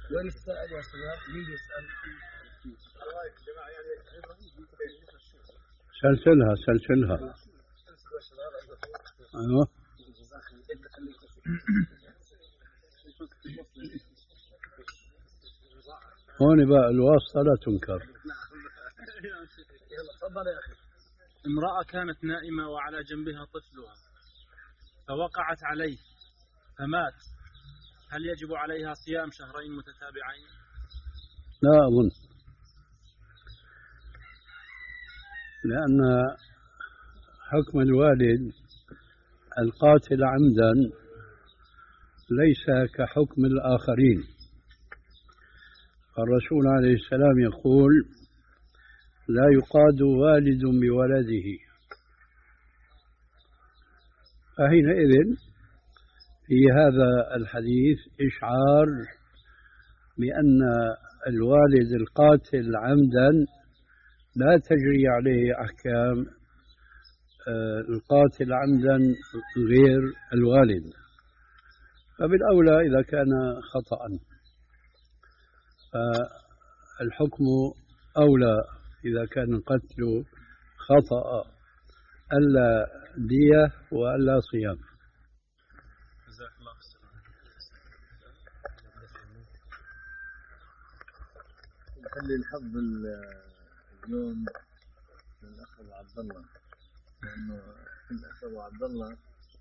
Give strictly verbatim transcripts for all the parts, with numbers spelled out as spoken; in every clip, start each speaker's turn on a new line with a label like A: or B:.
A: وين السائل يا شباب؟ مين يسأل؟
B: سلسلها سلسلها. ايوه هون بقى الواسطة لا تنكر.
A: تفضل يا أخي.
C: امرأة كانت نائمة وعلى جنبها طفلها فوقعت عليه فمات، هل يجب عليها صيام شهرين متتابعين؟
B: لا أظن، لأن حكم الوالد القاتل عمدا ليس كحكم الآخرين. الرسول عليه السلام يقول: لا يقاد والد بولده. فحينئذ في هذا الحديث إشعار بأن الوالد القاتل عمدا لا تجري عليه أحكام القاتل عمدا غير الوالد، فبالأولى إذا كان خطأ فالحكم أولى إذا كان القتل خطأ، ألا دية وألا صيام.
C: جزاك الله خير.
D: نخلي الحظ اليوم للأخ أبو عبد الله، لأنه الأخ أبو عبد الله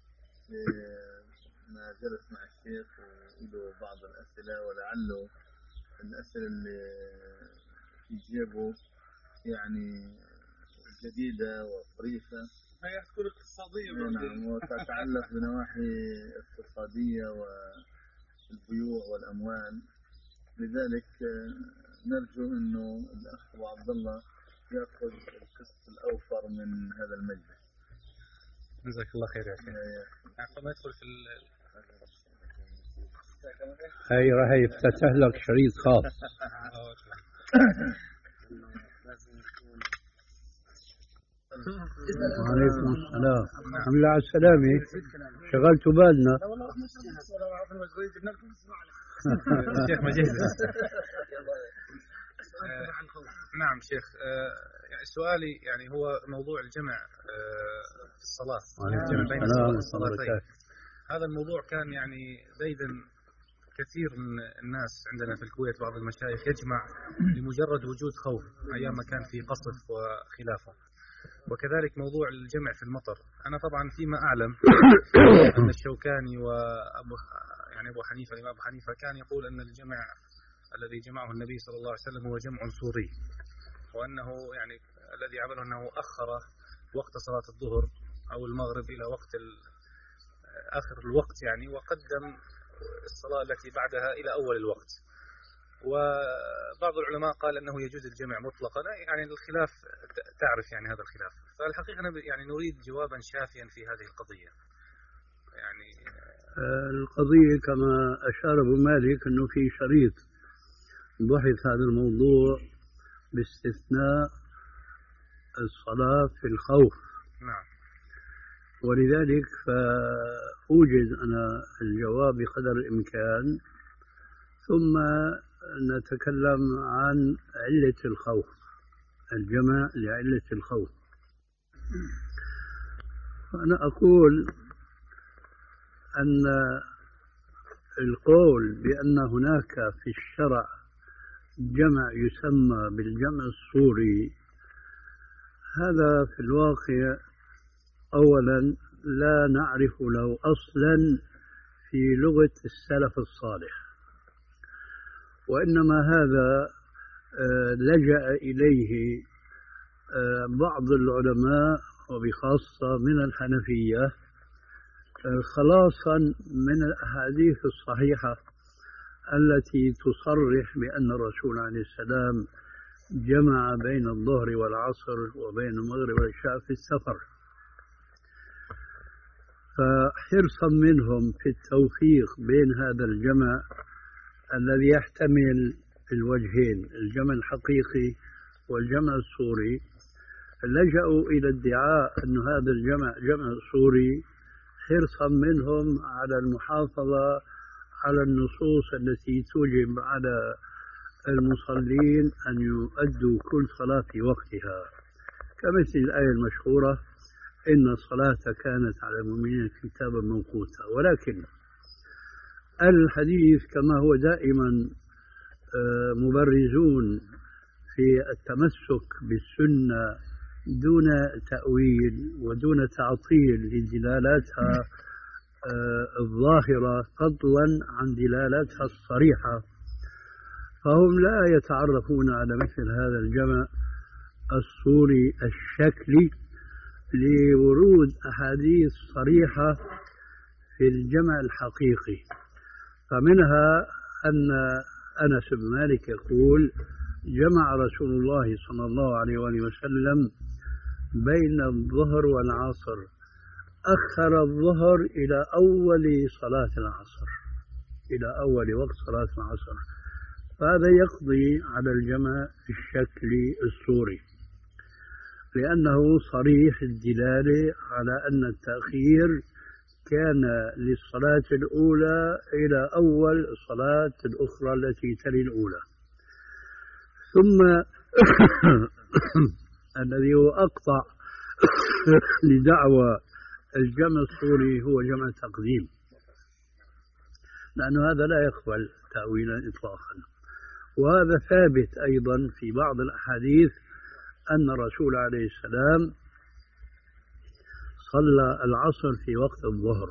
D: ما جلس مع الشيخ وله بعض الأسئلة، ولعله الأسئلة اللي في جيبه يعني جديدة وطريفة،
C: هي تكون اقتصادية.
D: نعم، وتتعلق بنواحي اقتصادية والبيوع والأموال. لذلك نرجو أنه الأخ أبو عبد الله يأخذ القسط الأوفر من هذا المجلس.
C: جزاك الله خير يا أخي. عقب ما يدخل في
B: هاي راح يفتتح لك شريط خاص. وعليكم السلام. الحمد لله على السلامة، شغلتوا بالنا.
C: الشيخ مجيد. نعم شيخ، يعني سؤالي يعني هو موضوع الجمع في الصلاة، الجمع بين الصلاة والصلاتين. هذا الموضوع كان يعني ديدا كثير من الناس عندنا في الكويت، بعض المشايخ يجمع لمجرد وجود خوف أيام ما كان في قصف وخلافه، وكذلك موضوع الجمع في المطر. أنا طبعا فيما أعلم أن الشوكاني وأبو يعني أبو حنيفة الإمام أبو حنيفة كان يقول أن الجمع الذي جمعه النبي صلى الله عليه وسلم هو جمع صوري، وأنه يعني الذي عمله أنه أخر وقت صلاة الظهر أو المغرب إلى وقت آخر الوقت يعني، وقدم الصلاة التي بعدها إلى أول الوقت. وبعض العلماء قال أنه يجوز الجمع مطلقا، يعني الخلاف تعرف يعني هذا الخلاف. فالحقيقة يعني نريد جوابا شافيا في هذه القضية. يعني
B: القضية كما أشار أبو مالك أنه في شريط بحث هذا الموضوع باستثناء الصلاة في الخوف.
C: نعم.
B: ولذلك فأوجد أنا الجواب بقدر الإمكان، ثم نتكلم عن علة الخوف، الجمع لعلة الخوف. فأنا أقول أن القول بأن هناك في الشرع جمع يسمى بالجمع الصوري، هذا في الواقع أولا لا نعرف له أصلا في لغة السلف الصالح، وإنما هذا لجأ إليه بعض العلماء وبخاصة من الحنفية خلاصا من الأحاديث الصحيحة التي تصرح بأن الرسول عليه السلام جمع بين الظهر والعصر وبين المغرب والعشاء في السفر. فحرصا منهم في التوفيق بين هذا الجمع الذي يحتمل الوجهين، الجمع الحقيقي والجمع الصوري، لجأوا إلى ادعاء أن هذا الجمع جمع صوري حرصا منهم على المحافظة على النصوص التي توجب على المصلين أن يؤدوا كل صلاة في وقتها، كمثل الآية المشهورة إن الصلاة كانت على المؤمنين كتابا موقوتا. ولكن الحديث كما هو دائما مبرزون في التمسك بالسنة دون تأويل ودون تعطيل لدلالاتها الظاهرة فضلا عن دلالاتها الصريحة، فهم لا يتعرفون على مثل هذا الجمع الصوري الشكلي لورود أحاديث صريحة في الجمع الحقيقي. فمنها أن أنس بن مالك يقول جمع رسول الله صلى الله عليه وآله وسلم بين الظهر والعصر، أخر الظهر إلى أول صلاة العصر، إلى أول وقت صلاة العصر. فهذا يقضي على الجمع الشكلي الصوري، لأنه صريح الدلالة على أن التأخير كان للصلاة الأولى إلى أول الصلاة الأخرى التي تلي الأولى. ثم الذي هو أقطع لدعوى الجمع الصوري هو جمع تقديم، لأن هذا لا يقبل تأويلا إطلاقا. وهذا ثابت أيضا في بعض الأحاديث أن الرسول عليه السلام صلى العصر في وقت الظهر،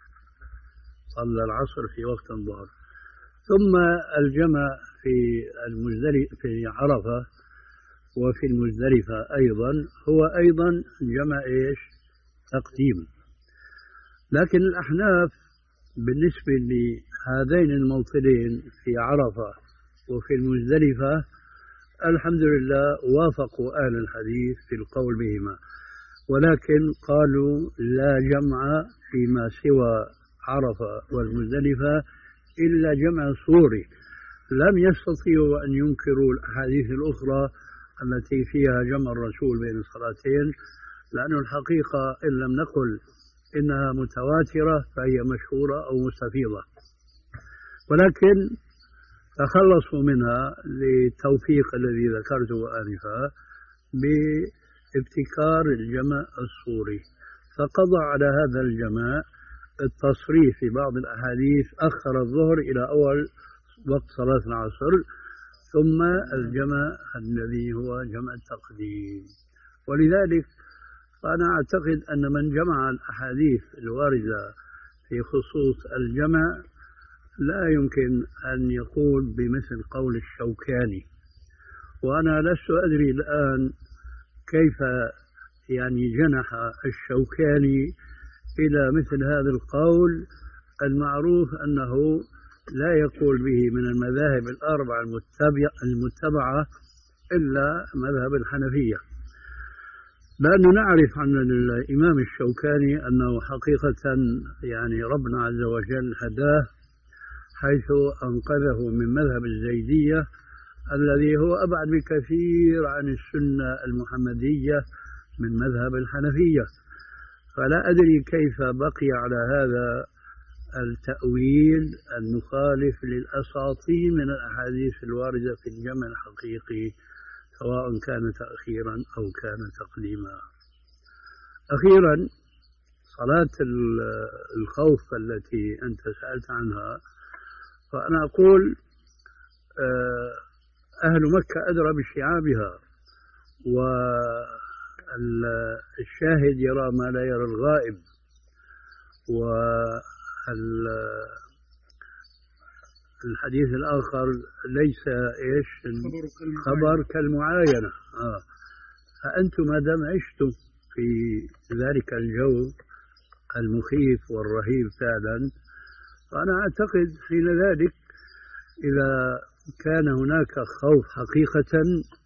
B: صلى العصر في وقت الظهر. ثم الجمع في المزدلفة في عرفة وفي المزدلفة أيضا هو أيضا جمع إيش؟ تقديم. لكن الأحناف بالنسبة لهذين الموطنين في عرفة وفي المزدلفة الحمد لله وافقوا أهل الحديث في القول بهما، ولكن قالوا لا جمع فيما سوى عرفة والمزدلفة إلا جمع صوري. لم يستطيعوا أن ينكروا الأحاديث الأخرى التي فيها جمع الرسول بين الصلاتين، لأن الحقيقة إن لم نقل إنها متواترة فهي مشهورة أو مستفيضة، ولكن تخلصوا منها للتوفيق الذي ذكرته آنفا بابتكار الجمع الصوري. فقضى على هذا الجمع التصريح في بعض الأحاديث أخر الظهر إلى أول وقت صلاة العصر، ثم الجمع الذي هو جمع التقديم. ولذلك فأنا أعتقد أن من جمع الأحاديث الواردة في خصوص الجمع لا يمكن أن يقول بمثل قول الشوكاني. وأنا لست أدري الآن كيف يعني جنح الشوكاني إلى مثل هذا القول المعروف أنه لا يقول به من المذاهب الأربعة المتبعة إلا مذهب الحنفية، لأنه نعرف عن الإمام الشوكاني أنه حقيقة يعني ربنا عز وجل هداه حيث أنقذه من مذهب الزيدية الذي هو أبعد بكثير عن السنة المحمدية من مذهب الحنفية. فلا أدري كيف بقي على هذا التأويل المخالف للأساطين من الأحاديث الواردة في الجمع الحقيقي، سواء كان تأخيرا أو كان تقديما. أخيرا صلاة الخوف التي أنت سألت عنها، فأنا أقول أهل مكة أدرى بشعابها، والشاهد يرى ما لا يرى الغائب، والحديث الآخر ليس إيش خبر كالمعاينة. آه. فأنتم ما دام عشتم في ذلك الجو المخيف والرهيب فعلا، فأنا أعتقد حين ذلك إذا كان هناك خوف حقيقة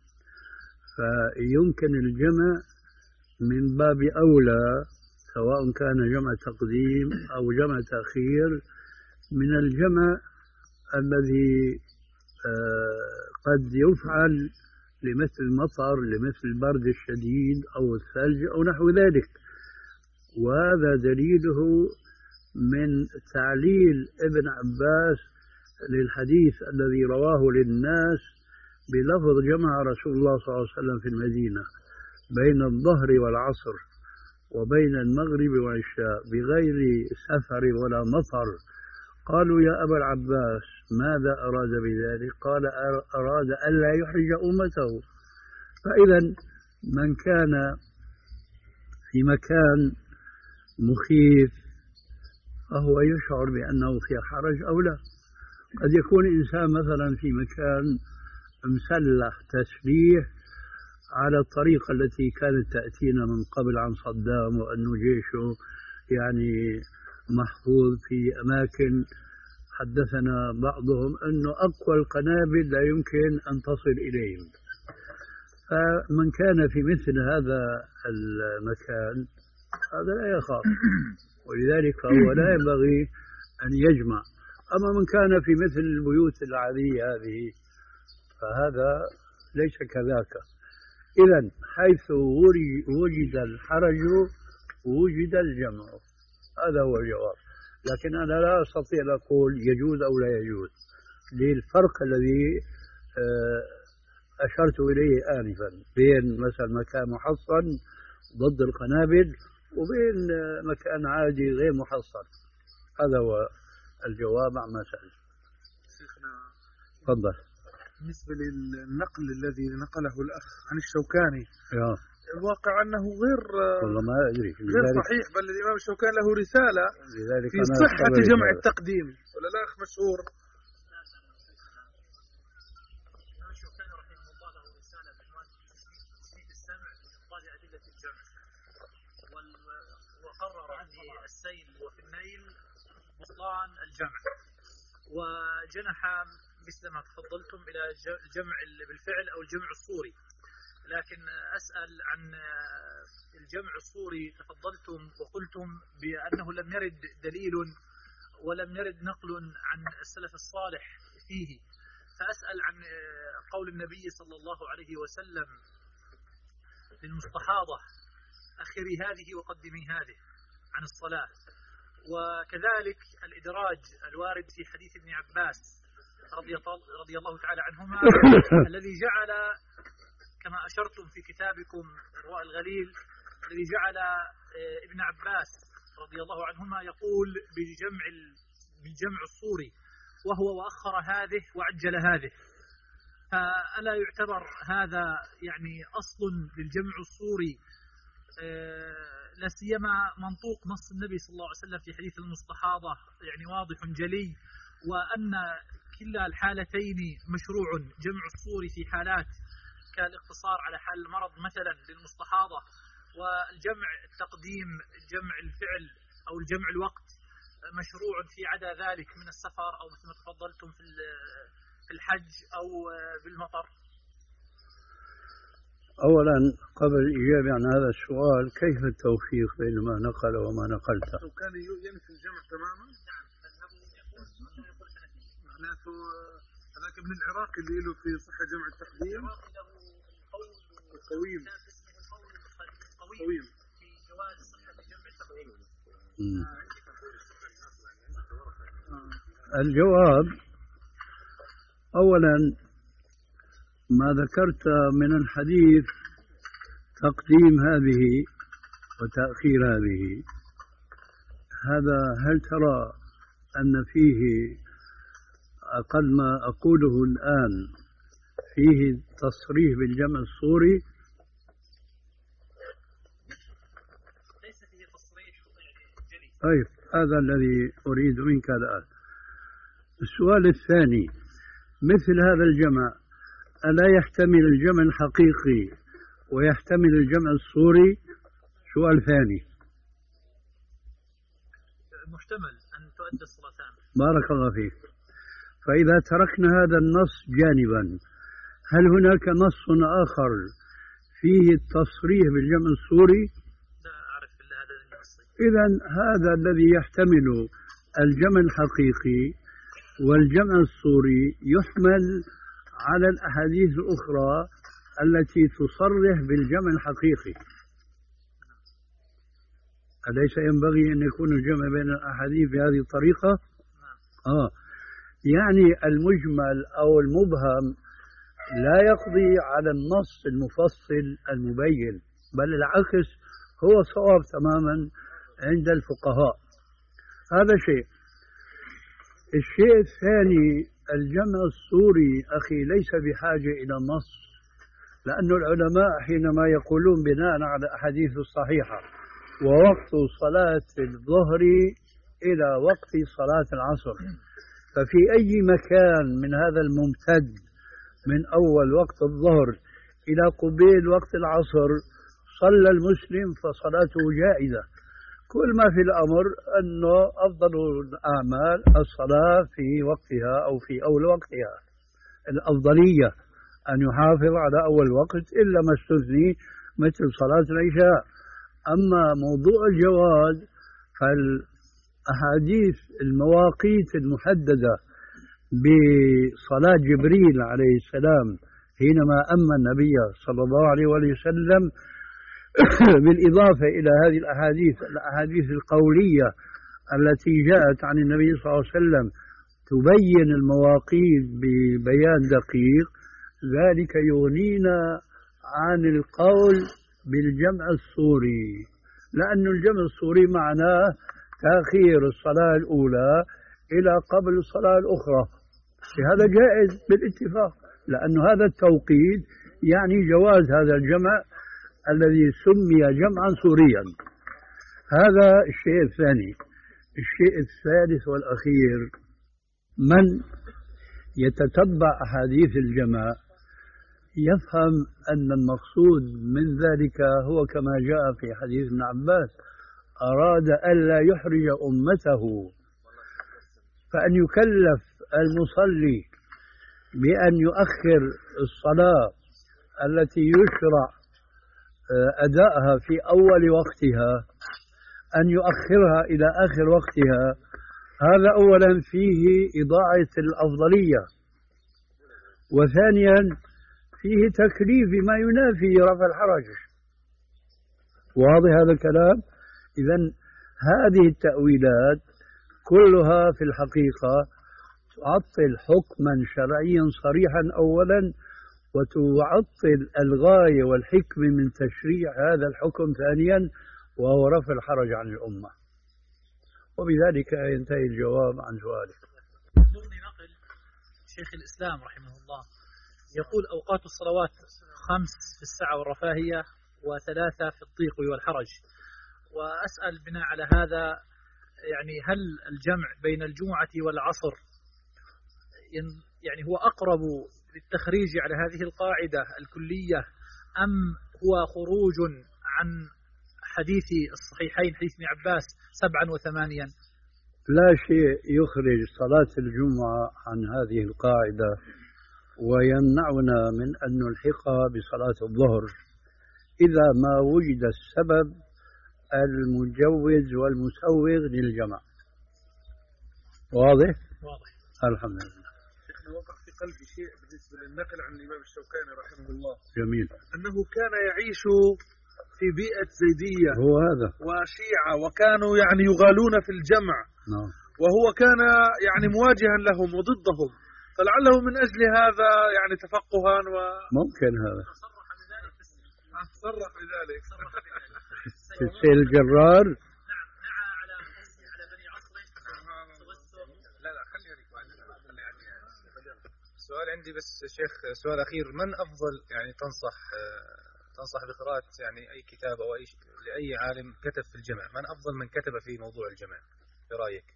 B: فيمكن الجمع من باب أولى، سواء كان جمع تقديم أو جمع تأخير، من الجمع الذي قد يفعل لمثل المطر، لمثل البرد الشديد أو الثلج أو نحو ذلك. وهذا دليله من تعليل ابن عباس للحديث الذي رواه للناس بلفظ جمع رسول الله صلى الله عليه وسلم في المدينة بين الظهر والعصر وبين المغرب والعشاء بغير سفر ولا مطر. قالوا يا أبا العباس ماذا أراد بذلك؟ قال أراد ألا يحرج أمته. فإذا من كان في مكان مخيف فهو يشعر بأنه في حرج أو لا. قد يكون إنسان مثلا في مكان مسلح تسليح على الطريقة التي كانت تأتينا من قبل عن صدام، وأنه جيشه يعني محفوظ في أماكن حدثنا بعضهم أنه أقوى القنابل لا يمكن أن تصل إليهم. فمن كان في مثل هذا المكان هذا لا يخاف، ولذلك فهو لا ينبغي أن يجمع. أما من كان في مثل البيوت العادية هذه فهذا ليس كذاك. إذن حيث وجد الحرج وجد الجمع، هذا هو الجواب. لكن أنا لا أستطيع أن أقول يجوز أو لا يجوز للفرق الذي أشرت إليه آنفا بين مثلا مكان محصن ضد القنابل وبين مكان عادي غير محصن. هذا هو الجواب عما سألت.
A: شيخنا
B: تفضل.
A: بالنسبة للنقل الذي نقله الأخ عن الشوكاني
B: يا.
A: الواقع أنه غير
B: والله ما أدري
A: غير صحيح، بل الإمام الشوكاني له رسالة في صحة جمع التقديم، ولا لا أخ مشهور؟
E: الإمام الشوكاني رحمه الله له رسالة بعنوان تثبيت السمع بإبطال أدلة الجمع، وقرر في السيل وفي النيل بطلان الجمع، وجنح مثل ما تفضلتم إلى الجمع بالفعل أو الجمع الصوري. لكن أسأل عن الجمع الصوري، تفضلتم وقلتم بأنه لم يرد دليل ولم يرد نقل عن السلف الصالح فيه، فأسأل عن قول النبي صلى الله عليه وسلم للمستحاضة أخري هذه وقدمي هذه عن الصلاة، وكذلك الإدراج الوارد في حديث ابن عباس رضي الله تعالى عنهما الذي جعل كما أشرتم في كتابكم إرواء الغليل الذي جعل ابن عباس رضي الله عنهما يقول بجمع بالجمع الصوري وهو وأخر هذه وعجل هذه. فألا يعتبر هذا يعني أصل للجمع الصوري، لا سيما منطوق نص النبي صلى الله عليه وسلم في حديث المستحاضة يعني واضح جلي، وأن كلا الحالتين مشروع، جمع الصوري في حالات كالاقتصار على حال المرض مثلا للمستحاضة، والجمع التقديم جمع الفعل أو الجمع الوقت مشروع في عدا ذلك من السفر أو مثل ما تفضلتم في الحج أو بالمطر.
B: أولا قبل الإجابة عن هذا السؤال، كيف التوفيق بين ما نقل وما نقلت؟
A: كان ينفي الجمع تماما. معناته هذاك ابن العراق اللي له في صحة جمع التقديم الطويل طويل
E: في جواز صحة جمع التقديم.
B: الجواب أولا ما ذكرت من الحديث تقديم هذه وتأخير هذه، هذا هل ترى أن فيه أقل ما أقوله الآن فيه تصريح بالجمع الصوري؟
E: ليس فيه تصريح جلي.
B: طيب هذا الذي أريد منك الآن. السؤال الثاني، مثل هذا الجمع ألا يحتمل الجمع الحقيقي ويحتمل الجمع الصوري؟ سؤال ثاني.
E: محتمل أن تؤدى الصلاتان.
B: بارك الله فيك. فإذا تركنا هذا النص جانبا، هل هناك نص آخر فيه التصريح بالجمع الصوري؟
E: لا أعرف إلا هذا النص.
B: إذن هذا الذي يحتمل الجمع الحقيقي والجمع الصوري يحمل على الأحاديث الأخرى التي تصرح بالجمع الحقيقي. أليس ينبغي أن يكون الجمع بين الأحاديث بهذه الطريقة؟ آه يعني المجمل أو المبهم لا يقضي على النص المفصل المبين، بل العكس هو صواب تماما عند الفقهاء. هذا شيء. الشيء الثاني الجمع الصوري أخي ليس بحاجة إلى نص، لأن العلماء حينما يقولون بناء على الأحاديث الصحيحة ووقت صلاة الظهر إلى وقت صلاة العصر، ففي أي مكان من هذا الممتد من أول وقت الظهر إلى قبيل وقت العصر صلى المسلم فصلاته جائزة. كل ما في الأمر أنه أفضل الأعمال الصلاة في وقتها أو في أول وقتها، الأفضلية أن يحافظ على أول وقت إلا ما استثني مثل صلاة العشاء. أما موضوع الجواز فالأحاديث المواقيت المحددة بصلاة جبريل عليه السلام حينما أما النبي صلى الله عليه وسلم بالإضافة إلى هذه الأحاديث الأحاديث القولية التي جاءت عن النبي صلى الله عليه وسلم تبين المواقيت ببيان دقيق، ذلك يغنينا عن القول بالجمع الصوري، لأن الجمع الصوري معناه تأخير الصلاة الأولى إلى قبل الصلاة الأخرى. هذا جائز بالاتفاق، لأن هذا التوقيت يعني جواز هذا الجمع الذي سمي جمعا صوريا. هذا الشيء الثاني. الشيء الثالث والأخير، من يتتبع أحاديث الجمع يفهم أن المقصود من ذلك هو كما جاء في حديث ابن عباس: أراد ألا يحرج أمته، فأن يكلف المصلي بأن يؤخر الصلاة التي يشرع أداءها في أول وقتها أن يؤخرها إلى آخر وقتها. هذا أولا فيه إضاعة الأفضلية، وثانيا فيه تكليف ما ينافي رفع الحرج. واضح هذا الكلام؟ إذن هذه التأويلات كلها في الحقيقة تعطل حكما شرعيا صريحا أولا، وتعطل الغاية والحكمة من تشريع هذا الحكم ثانيا، وهو رفع الحرج عن الأمة. وبذلك ينتهي الجواب عن سؤالك.
E: ضمن نقل شيخ الإسلام رحمه الله يقول: أوقات الصلوات خمس في السعة والرفاهية، وثلاثة في الضيق والحرج. وأسأل بناء على هذا، يعني هل الجمع بين الجمعة والعصر يعني هو أقرب للتخريج على هذه القاعدة الكلية، أم هو خروج عن حديث الصحيحين حديث ابن عباس سبعا وثمانيا؟
B: لا شيء يخرج صلاة الجمعة عن هذه القاعدة ويمنعنا من أن نلحقها بصلاة الظهر إذا ما وجد السبب المجوز والمسوغ للجمع. واضح؟
E: واضح.
B: الحمد لله.
A: شيخنا وقع في قلبي شيء بالنسبة للنقل عن الإمام الشوكاني رحمه الله.
B: جميل.
A: أنه كان يعيش في بيئة زيدية
B: هو هذا
A: وشيعة، وكانوا يعني يغالون في الجمع.
B: نعم.
A: وهو كان يعني مواجها لهم وضدهم، فلعله من أجل هذا يعني تفقها و
B: ممكن هذا
A: صرح بذلك
B: في السيل الجرار.
E: نعم نعى على على بني عصر.
C: لا لا خليني سؤال عندي بس شيخ، سؤال أخير: من أفضل يعني تنصح تنصح بقراءة يعني أي كتاب أو أي لأي عالم كتب في الجمع؟ من أفضل من كتب في موضوع الجمع برأيك؟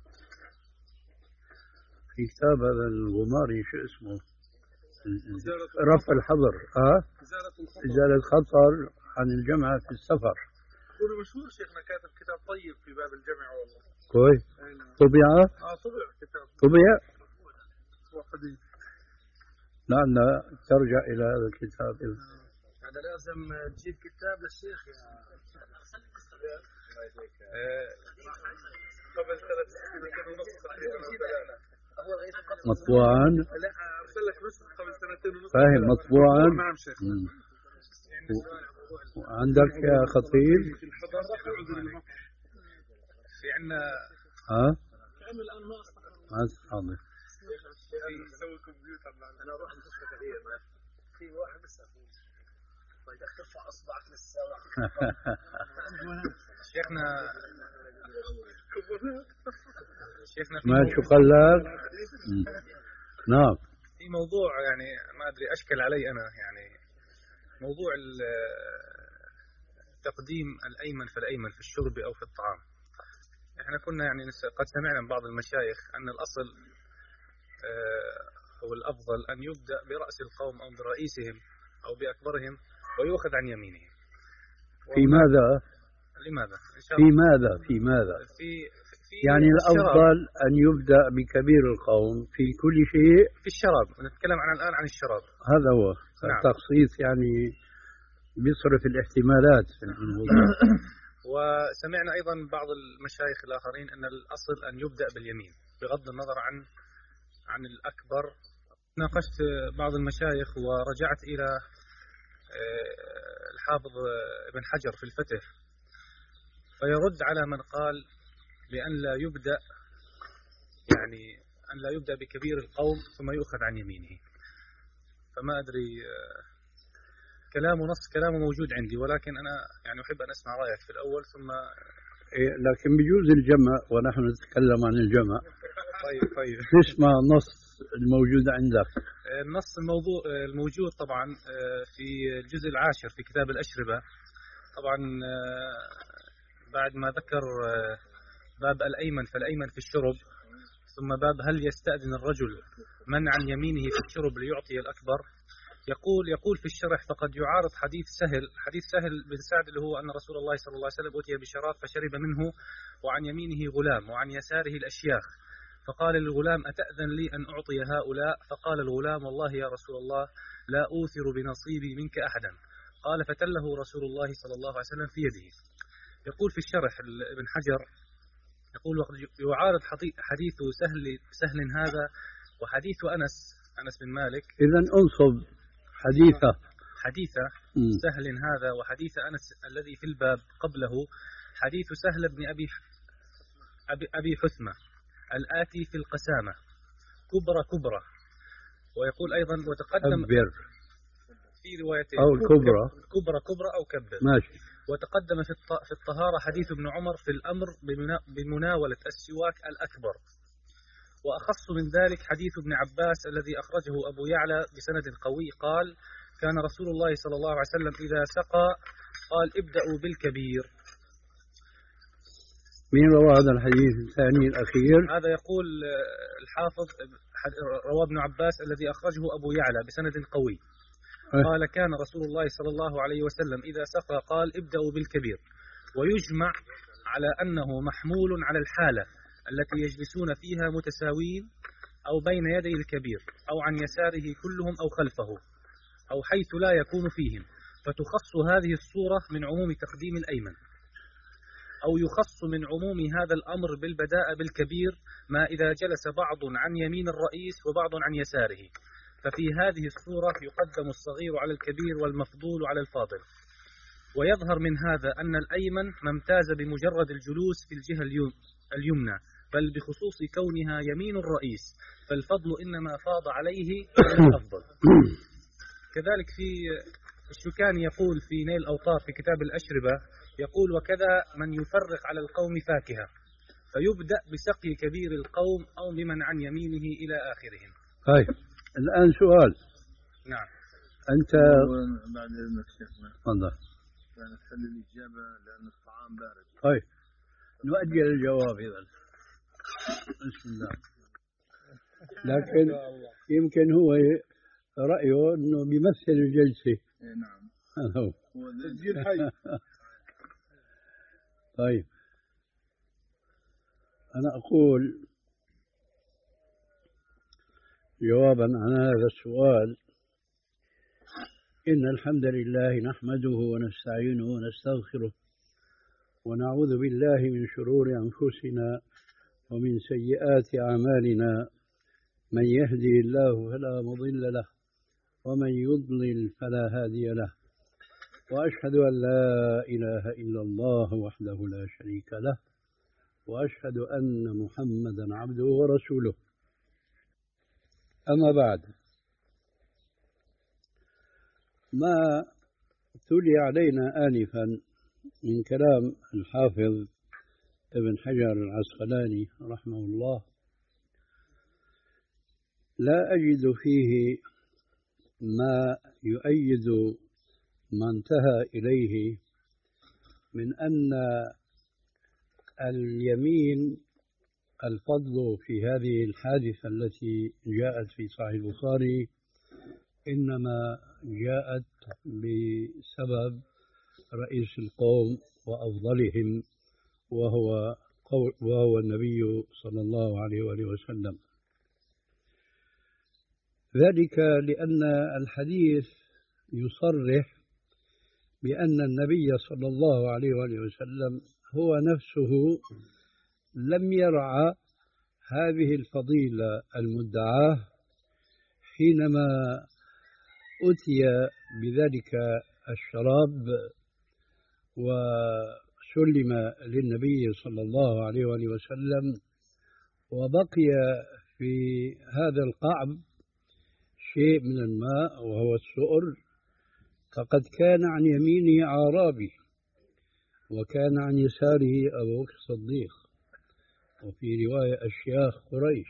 B: في كتاب هذا الغماري شو اسمه؟ رفع الحظر. اه إزالة الخطر عن الجمع في السفر.
A: هو مشهور شيخنا، كاتب كتاب طيب في باب الجمع والله.
B: كويس. طبع؟
A: اه طبع كتاب.
B: طبع؟
A: وقديم.
B: نعم لا ترجع إلى هذا الكتاب.
D: هذا لازم تجيب كتاب للشيخ يا
A: قبل ثلاث سنين ونص
B: مطبوعا.
A: لا ارسل لك نسخه قبل سنتين ونص.
B: فاهم مطبوعا.
A: نعم شيخ.
B: وعندك يا خطيب
A: في الحضر
C: في عندنا
B: ها؟
E: كأنه الآن ما أصبح
B: ما حاضر.
A: سوي كمبيوتر.
F: أنا أروح المستشفى كثير في واحد بس طيب ترفع أصبعك للسماء.
C: شيخنا شيخنا
B: ما شو قال لك؟ نعم.
C: في موضوع يعني ما أدري أشكل علي أنا، يعني موضوع تقديم الأيمن فالأيمن في الشرب أو في الطعام. احنا كنا يعني قد سمعنا من بعض المشايخ أن الأصل أو الأفضل أن يبدأ برأس القوم أو برئيسهم أو بأكبرهم ويؤخذ عن يمينهم.
B: في ماذا؟
C: لماذا؟ إن شاء
B: في
C: الله.
B: ماذا؟ في ماذا؟
C: في, في
B: يعني الأفضل أن يبدأ بكبير القوم في كل شيء.
C: في الشراب، نتكلم عن الآن عن الشراب.
B: هذا هو.
C: نعم.
B: التخصيص يعني بيصرف الاحتمالات في الموضوع.
C: وسمعنا أيضا بعض المشايخ الآخرين أن الأصل أن يبدأ باليمين بغض النظر عن عن الأكبر. ناقشت بعض المشايخ ورجعت إلى الحافظ ابن حجر في الفتح، فيرد على من قال بأن لا يبدأ يعني أن لا يبدأ بكبير القوم ثم يؤخذ عن يمينه. فما أدري، كلامه نص كلامه موجود عندي، ولكن أنا يعني أحب أن أسمع رأيك في الأول ثم.
B: إيه لكن بيجوز الجمع ونحن نتكلم عن الجمع.
C: طيب طيب
B: نسمع النص الموجود عندك.
C: النص الموضوع الموجود طبعا في الجزء العاشر في كتاب الأشربة، طبعا بعد ما ذكر باب الأيمن فالأيمن في الشرب، ثم باب هل يستأذن الرجل من عن يمينه في الشرب ليعطي الأكبر. يقول يقول في الشرح فقد يعارض حديث سهل حديث سهل بن سعد اللي هو أن رسول الله صلى الله عليه وسلم أتي بشراب فشرب منه وعن يمينه غلام وعن يساره الأشياخ، فقال للغلام أتأذن لي أن أعطي هؤلاء؟ فقال الغلام والله يا رسول الله لا أوثر بنصيبي منك أحدا. قال فتله رسول الله صلى الله عليه وسلم في يده. يقول في الشرح ابن حجر يقول وقد يعارض حديث سهل سهل هذا وحديث أنس أنس بن مالك.
B: إذن أنصب حديثه
C: حديث سهل هذا وحديث أنس الذي في الباب قبله حديث سهل بن أبي أبي, أبي حثمة الآتي في القسامة كبرى كبرى. ويقول أيضا وتقدم
B: كبر
C: في روايتين
B: أو كبرى
C: كبرى كبرى أو كبر
B: ماشي.
C: وتقدم في في الطهارة حديث ابن عمر في الأمر بمناولة السواك الأكبر. وأخص من ذلك حديث ابن عباس الذي أخرجه أبو يعلى بسند قوي قال كان رسول الله صلى الله عليه وسلم إذا سقى قال ابدأوا بالكبير.
B: مين روى هذا الحديث الثاني الأخير؟
C: هذا يقول الحافظ روى ابن عباس الذي أخرجه أبو يعلى بسند قوي قال كان رسول الله صلى الله عليه وسلم إذا سقى قال ابدأوا بالكبير. ويجمع على أنه محمول على الحالة التي يجلسون فيها متساوين أو بين يدي الكبير أو عن يساره كلهم أو خلفه أو حيث لا يكون فيهم، فتخص هذه الصورة من عموم تقديم الأيمن، أو يخص من عموم هذا الأمر بالبداء بالكبير ما إذا جلس بعض عن يمين الرئيس وبعض عن يساره، ففي هذه الصورة يقدم الصغير على الكبير والمفضول على الفاضل. ويظهر من هذا أن الأيمن ما امتاز بمجرد الجلوس في الجهة اليمنى بل بخصوص كونها يمين الرئيس، فالفضل إنما فاض عليه الأفضل. كذلك في الشوكاني يقول في نيل الأوطار في كتاب الأشربة يقول وكذا من يفرق على القوم فاكهة فيبدأ بسقي كبير القوم أو بمن عن يمينه إلى آخرهم.
B: طيب الآن سؤال.
C: نعم.
B: أنت
D: بعد إذنك شيخنا.
B: تفضل.
D: كانت خلي الإجابة لأن الطعام بارد.
B: طيب نؤجل الجواب إذا. بسم الله. لكن يمكن هو رأيه إنه بيمثل الجلسة.
D: نعم.
B: هذا هو.
D: تسجيل حي.
B: طيب أنا أقول جوابا عن هذا السؤال إن الحمد لله نحمده ونستعينه ونستغفره ونعوذ بالله من شرور أنفسنا ومن سيئات أعمالنا، من يهدي الله فلا مضل له ومن يضلل فلا هادي له، وأشهد أن لا إله إلا الله وحده لا شريك له وأشهد أن محمدا عبده ورسوله. أما بعد، ما تلي علينا آنفا من كلام الحافظ ابن حجر العسقلاني رحمه الله لا أجد فيه ما يؤيد ما انتهى إليه من أن اليمين الفضل في هذه الحادثة التي جاءت في صحيح البخاري إنما جاءت بسبب رئيس القوم وأفضلهم وهو قول وهو النبي صلى الله عليه وآله وسلم. ذلك لأن الحديث يصرح بأن النبي صلى الله عليه وآله وسلم هو نفسه لم يرعى هذه الفضيلة المدعاة حينما أتي بذلك الشراب وسلم للنبي صلى الله عليه وآله وسلم، وبقي في هذا القعب شيء من الماء وهو السؤر، فقد كان عن يمينه أعرابي وكان عن يساره أبو بكر الصديق، وفي رواية أشياخ قريش.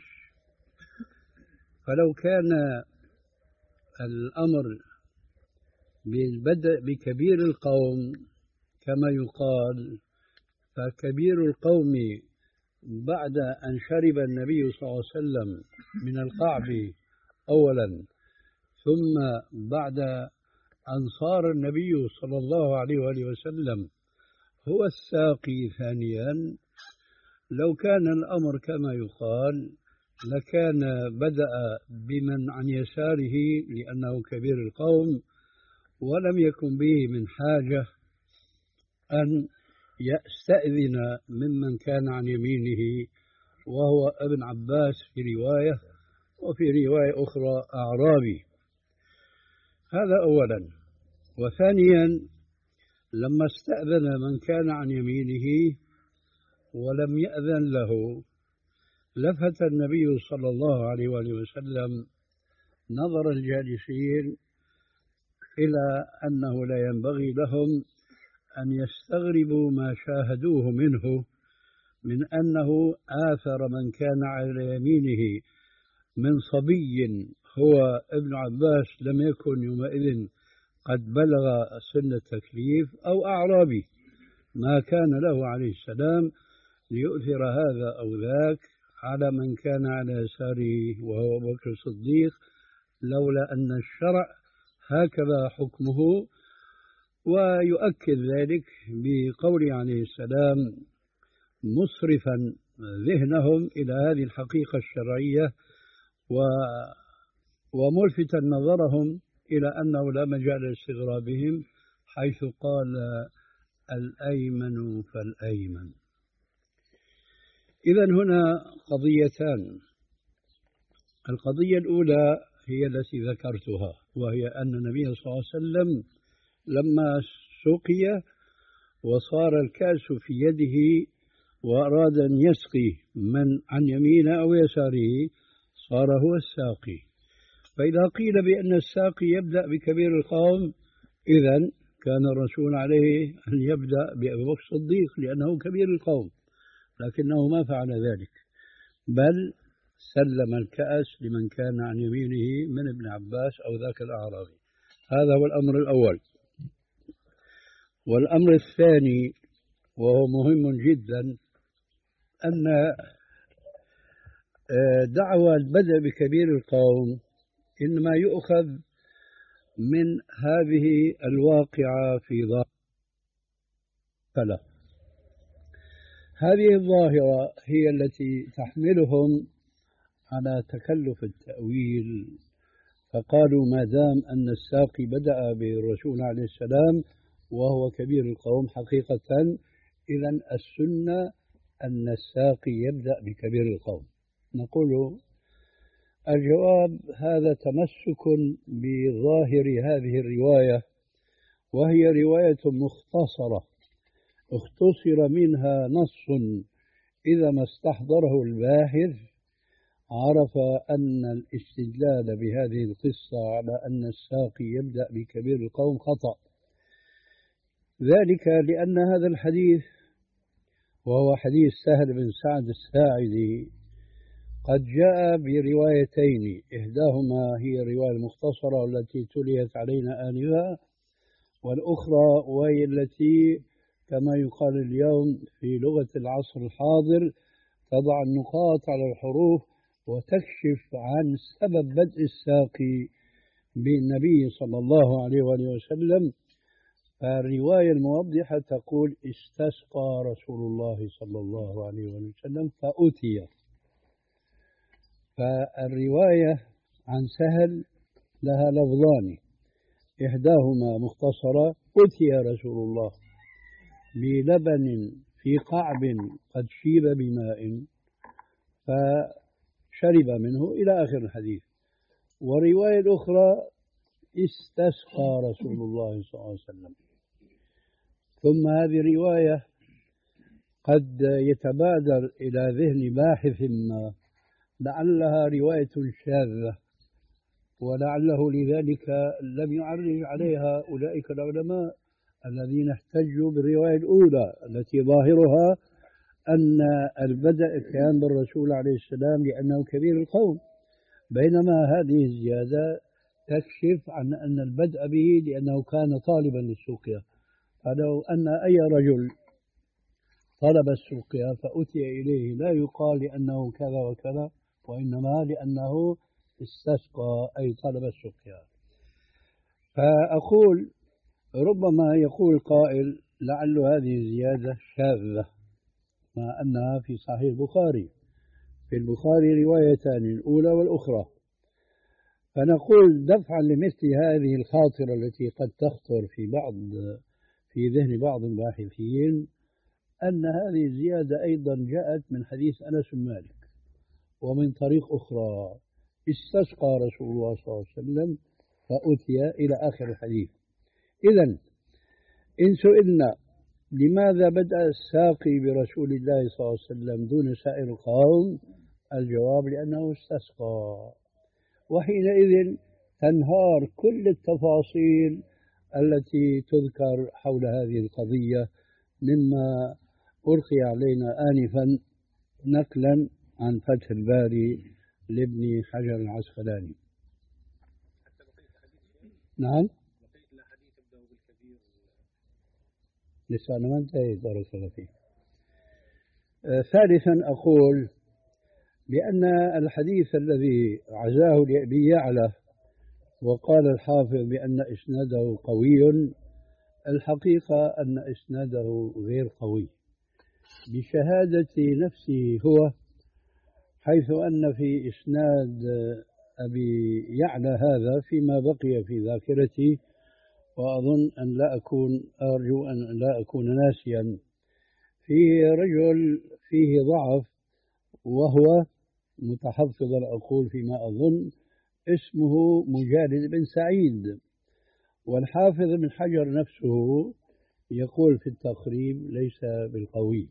B: فلو كان الأمر بالبدء بكبير القوم كما يقال، فكبير القوم بعد أن شرب النبي صلى الله عليه وسلم من القعب أولا، ثم بعد أن صار النبي صلى الله عليه وآله وسلم هو الساقي ثانيا، لو كان الأمر كما يقال لكان بدأ بمن عن يساره لأنه كبير القوم، ولم يكن به من حاجة أن يستأذن ممن كان عن يمينه وهو ابن عباس في رواية، وفي رواية أخرى أعرابي. هذا أولا. وثانيا، لما استأذن من كان عن يمينه ولم يأذن له، لفت النبي صلى الله عليه وآله وسلم نظر الجالسين إلى أنه لا ينبغي لهم أن يستغربوا ما شاهدوه منه من أنه آثر من كان على يمينه من صبي هو ابن عباس لم يكن يومئذ قد بلغ سن التكليف، أو أعرابي ما كان له عليه السلام ليؤثر هذا أو ذاك على من كان على يساره وهو أبو بكر الصديق، لولا أن الشرع هكذا حكمه. ويؤكد ذلك بقوله عليه السلام مصرفا ذهنهم إلى هذه الحقيقة الشرعية وملفتا نظرهم إلى أنه لا مجال لاستغرابهم، حيث قال الأيمن فالأيمن. إذن هنا قضيتان. القضية الأولى هي التي ذكرتها، وهي أن النبي صلى الله عليه وسلم لما سقي وصار الكأس في يده وأراد أن يسقي من عن يمينه أو يساره صار هو الساقي. فإذا قيل بأن الساقي يبدأ بكبير القوم، إذن كان الرسول عليه أن يبدأ بأبي بكر الصديق لأنه كبير القوم، لكنه ما فعل ذلك، بل سلم الكأس لمن كان عن يمينه من ابن عباس أو ذاك الأعرابي. هذا هو الأمر الأول. والأمر الثاني وهو مهم جدا، أن دعوى البدء بكبير القوم إنما يؤخذ من هذه الواقعة في ظاهرة. هذه الظاهرة هي التي تحملهم على تكلف التأويل، فقالوا ما دام أن الساقي بدأ بالرسول عليه السلام وهو كبير القوم حقيقة، إذن السنة أن الساقي يبدأ بكبير القوم. نقول الجواب هذا تمسك بظاهر هذه الرواية، وهي رواية مختصرة اختصر منها نص إذا ما استحضره الباحث عرف أن الاستدلال بهذه القصة على أن الساقي يبدأ بكبير القوم خطأ، ذلك لأن هذا الحديث وهو حديث سهل بن سعد الساعدي قد جاء بروايتين، إحداهما هي الرواية المختصرة التي تليت علينا آنفا، والأخرى وهي التي كما يقال اليوم في لغة العصر الحاضر تضع النقاط على الحروف وتكشف عن سبب بدء الساقي بالنبي صلى الله عليه وآله وسلم. فالرواية الموضحة تقول استسقى رسول الله صلى الله عليه وآله وسلم فأتي. فالرواية عن سهل لها لفظان، إحداهما مختصرة أتي رسول الله بلبن في قعب قد شيب بماء فشرب منه إلى آخر الحديث، والرواية الأخرى استسقى رسول الله صلى الله عليه وسلم. ثم هذه الرواية قد يتبادر إلى ذهن باحث ما لعلها رواية شاذة، ولعله لذلك لم يعرج عليها أولئك العلماء الذين احتجوا بالرواية الأولى التي ظاهرها أن البدء كان بالرسول عليه السلام لأنه كبير القوم، بينما هذه الزيادة تكشف عن أن البدء به لأنه كان طالبا للسقيا. فلو أن أي رجل طلب السقيا فأتي إليه لا يقال لأنه كذا وكذا، وإنما لأنه استسقى أي طلب السقيا. فأقول ربما يقول قائل لعل هذه الزيادة شاذة مع أنها في صحيح البخاري، في البخاري روايتان الأولى والأخرى. فنقول دفعا لمثل هذه الخاطرة التي قد تخطر في بعض في ذهن بعض الباحثين أن هذه الزيادة أيضا جاءت من حديث أنس بن مالك ومن طريق أخرى استسقى رسول الله صلى الله عليه وسلم فأتي إلى آخر الحديث. إذن إن سئلنا لماذا بدأ الساقي برسول الله صلى الله عليه وسلم دون سائر القوم، الجواب لأنه استسقى، وحينئذ تنهار كل التفاصيل التي تذكر حول هذه القضية مما ألقي علينا آنفا نقلا عن فتح الباري لابن حجر العسقلاني. نعم لسه أنا ما انتهيت بارك الله فيك. آه ثالثا أقول بأن الحديث الذي عزاه لأبي يعلى وقال الحافظ بأن إسناده قوي، الحقيقة أن إسناده غير قوي بشهادة نفسه هو، حيث أن في إسناد أبي يعلى هذا فيما بقي في ذاكرتي، وأظن أن لا أكون أرجو أن لا أكون ناسيا، فيه رجل فيه ضعف وهو متحفظا أقول فيما أظن اسمه مجالد بن سعيد، والحافظ بن حجر نفسه يقول في التقريب ليس بالقوي.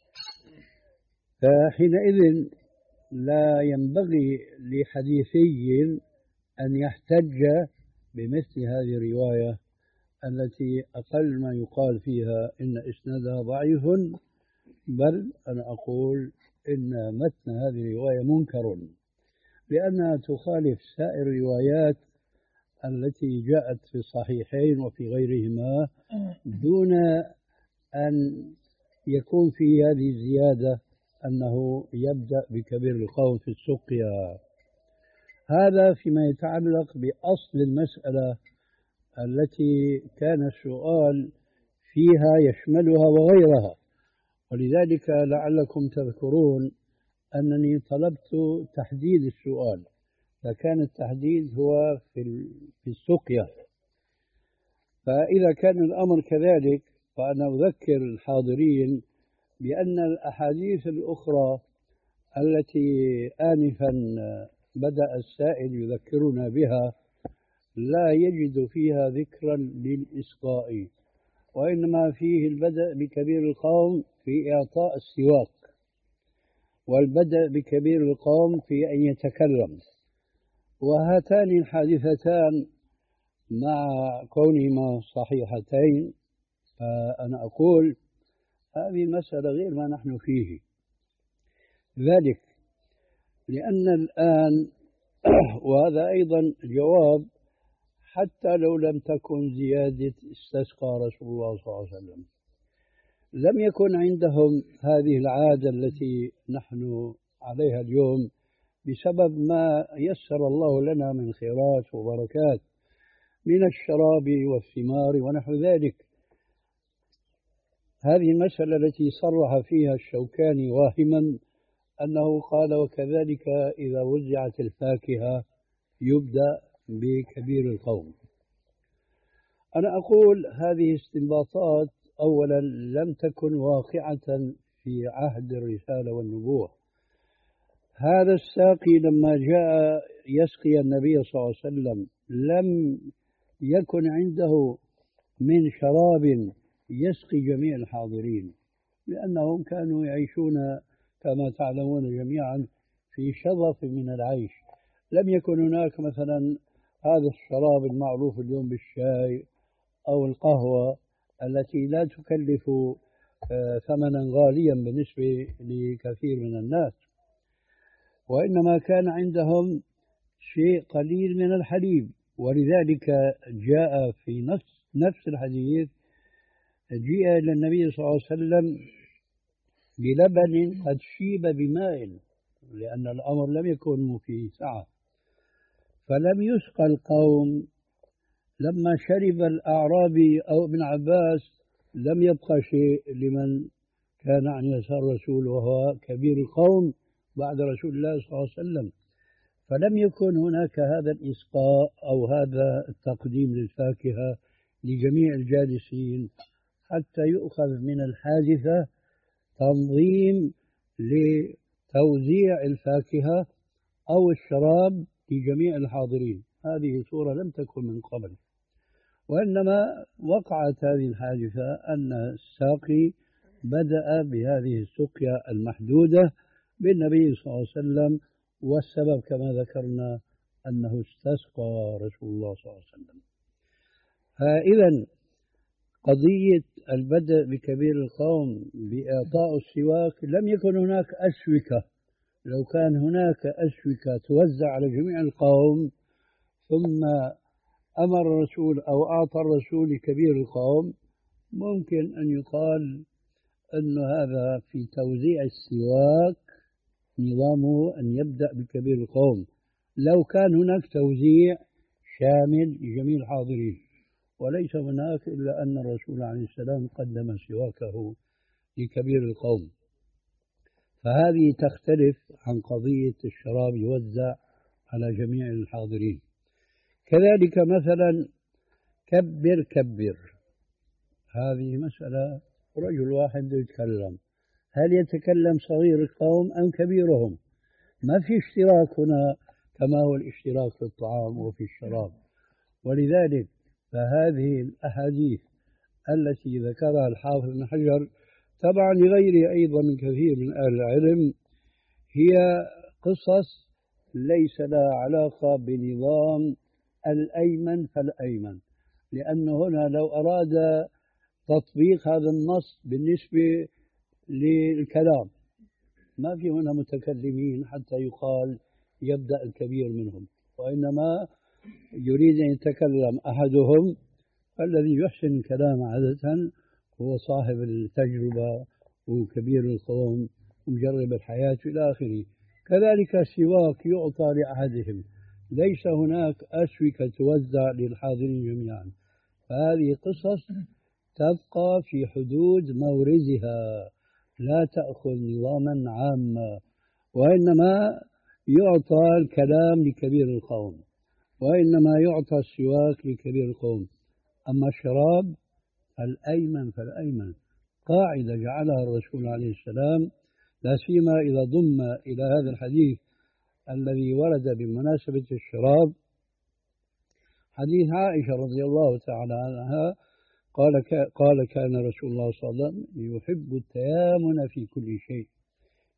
B: فحينئذ لا ينبغي لحديثي أن يحتج بمثل هذه الرواية التي أقل ما يقال فيها إن إسنادها ضعيف، بل أنا أقول إن متن هذه الرواية منكر لأنها تخالف سائر الروايات التي جاءت في الصحيحين وفي غيرهما دون أن يكون في هذه الزيادة أنه يبدأ بكبير القوم في السقيا. هذا فيما يتعلق بأصل المسألة التي كان السؤال فيها يشملها وغيرها، ولذلك لعلكم تذكرون أنني طلبت تحديد السؤال، فكان التحديد هو في السقيا. فإذا كان الأمر كذلك فأنا أذكر الحاضرين بأن الأحاديث الأخرى التي آنفا بدأ السائل يذكرنا بها لا يجد فيها ذكرا للإسقاء، وإنما فيه البدء بكبير القوم في إعطاء السواك، والبدء بكبير القوم في أن يتكلم. وهاتان الحادثتان مع كونهما صحيحتين، فأنا أقول هذه المسألة غير ما نحن فيه. ذلك لأن الآن وهذا أيضا جواب حتى لو لم تكن زيادة استسقى رسول الله صلى الله عليه وسلم، لم يكن عندهم هذه العادة التي نحن عليها اليوم بسبب ما يسر الله لنا من خيرات وبركات من الشراب والثمار ونحو ذلك. هذه المسألة التي صرح فيها الشوكاني واهما أنه قال وكذلك إذا وزعت الفاكهة يبدأ بكبير القوم. أنا أقول هذه استنباطات أولا لم تكن واقعة في عهد الرسالة والنبوة. هذا الساقي لما جاء يسقي النبي صلى الله عليه وسلم لم يكن عنده من شراب يسقي جميع الحاضرين، لأنهم كانوا يعيشون كما تعلمون جميعا في شظف من العيش. لم يكن هناك مثلا هذا الشراب المعروف اليوم بالشاي أو القهوة التي لا تكلف ثمنا غاليا بالنسبة لكثير من الناس، وإنما كان عندهم شيء قليل من الحليب. ولذلك جاء في نفس نفس الحديث جيء إلى النبي صلى الله عليه وسلم بلبن قد شيب بماء، لأن الأمر لم يكن في سعة، فلم يسقى القوم. لما شرب الأعرابي أو ابن عباس لم يبقى شيء لمن كان عن يسار الرسول وهو كبير القوم بعد رسول الله صلى الله عليه وسلم، فلم يكن هناك هذا الإسقاء أو هذا التقديم للفاكهة لجميع الجالسين حتى يؤخذ من الحادثة تنظيم لتوزيع الفاكهة أو الشراب لجميع الحاضرين. هذه صورة لم تكن من قبل، وإنما وقعت هذه الحادثة أن الساقي بدأ بهذه السقيا المحدودة بالنبي صلى الله عليه وسلم، والسبب كما ذكرنا أنه استسقى رسول الله صلى الله عليه وسلم. فإذا قضية البدء بكبير القوم بإعطاء السواك لم يكن هناك أسوكة. لو كان هناك أسوكة توزع على جميع القوم ثم أمر الرسول أو أعطى الرسول لكبير القوم ممكن أن يقال أن هذا في توزيع السواك نظامه أن يبدأ بكبير القوم لو كان هناك توزيع شامل لجميع الحاضرين، وليس هناك إلا أن الرسول عليه السلام قدم سواكه لكبير القوم. فهذه تختلف عن قضية الشراب يوزع على جميع الحاضرين. كذلك مثلا كبر كبر، هذه مسألة رجل واحد يتكلم، هل يتكلم صغير القوم أم كبيرهم؟ ما في اشتراك هنا كما هو الاشتراك في الطعام وفي الشراب. ولذلك فهذه الأحاديث التي ذكرها الحافظ بن حجر طبعا لغيره أيضا من كثير من أهل العلم هي قصص ليس لها علاقة بنظام الأيمن فالأيمن، لأنه هنا لو أراد تطبيق هذا النص بالنسبة للكلام ما في هنا متكلمين حتى يقال يبدأ الكبير منهم، وإنما يريد أن يتكلم أحدهم. الذي يحسن الكلام عادة هو صاحب التجربة وكبير القوم ومجرب الحياة إلى آخره. كذلك السواك يعطى لأحدهم، ليس هناك أسوكة توزع للحاضرين جميعا. فهذه قصص تبقى في حدود موردها، لا تأخذ نظاما عاما، وإنما يعطى الكلام لكبير القوم، وإنما يعطى السواك لكبير القوم. أما الشراب الأيمن فالأيمن قاعدة جعلها الرسول عليه السلام، لا سيما إذا ضم إلى هذا الحديث الذي ورد بمناسبة الشراب حديث عائشة رضي الله تعالى عنها قال قال كان رسول الله صلى الله عليه وسلم يحب التيامن في كل شيء،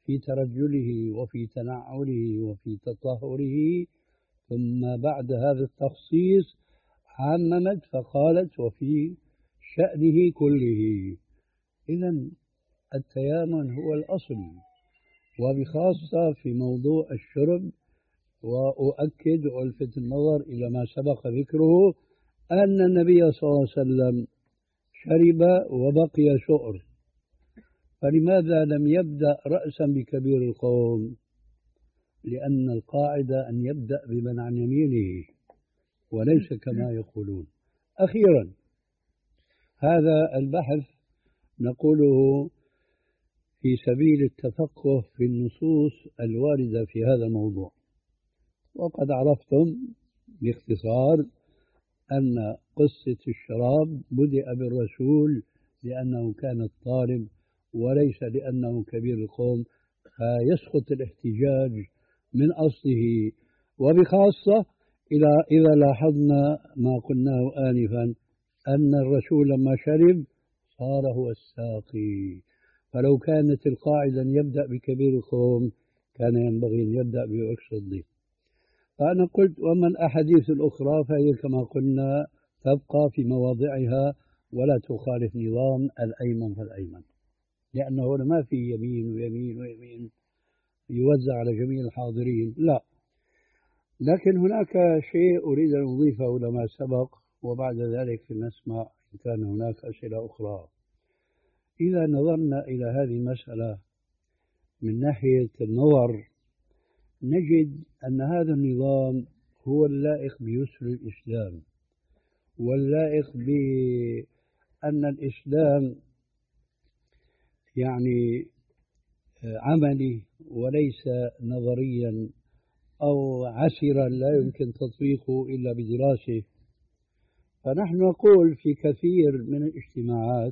B: في ترجله وفي تنعله وفي تطهره، ثم بعد هذا التخصيص عممت فقالت وفي شأنه كله. إذن التيامن هو الأصل، وبخاصة في موضوع الشرب. وأؤكد وألفت النظر إلى ما سبق ذكره أن النبي صلى الله عليه وسلم شرب وبقي شؤر، فلماذا لم يبدأ رأسا بكبير القوم؟ لأن القاعدة أن يبدأ بمن عن يمينه وليس كما يقولون. أخيرا، هذا البحث نقوله في سبيل التفقه في النصوص الواردة في هذا الموضوع. وقد عرفتم باختصار أن قصة الشراب بدأ بالرسول لأنه كان الطالب وليس لأنه كبير القوم، فيسقط الاحتجاج من أصله. وبخاصة إذا إذا لاحظنا ما قلناه آنفا أن الرسول لما شرب صار هو الساقي، فلو كانت القاعدة أن يبدأ بكبير القوم كان ينبغي أن يبدأ بأكثر الضيف. فأنا قلت وما الأحاديث الأخرى فهي كما قلنا تبقى في مواضعها ولا تخالف نظام الأيمن فالأيمن، لأنه ما في يمين ويمين ويمين يوزع على جميع الحاضرين، لا. لكن هناك شيء أريد أن أضيفه لما سبق، وبعد ذلك نسمع إن كان هناك أسئلة أخرى. إذا نظرنا إلى هذه المسألة من ناحية النظر نجد أن هذا النظام هو اللائق بيسر الإسلام، واللائق بأن الإسلام يعني عملي وليس نظريا أو عسرا لا يمكن تطبيقه إلا بدراسة. فنحن نقول في كثير من الاجتماعات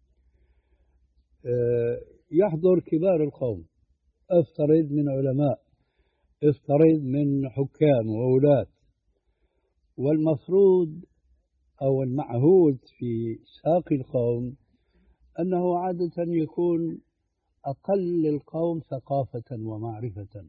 B: يحضر كبار القوم، افترض من علماء، افترض من حكام وولاة، والمفروض أو المعهود في ساقي القوم أنه عادة يكون أقل القوم ثقافة ومعرفة.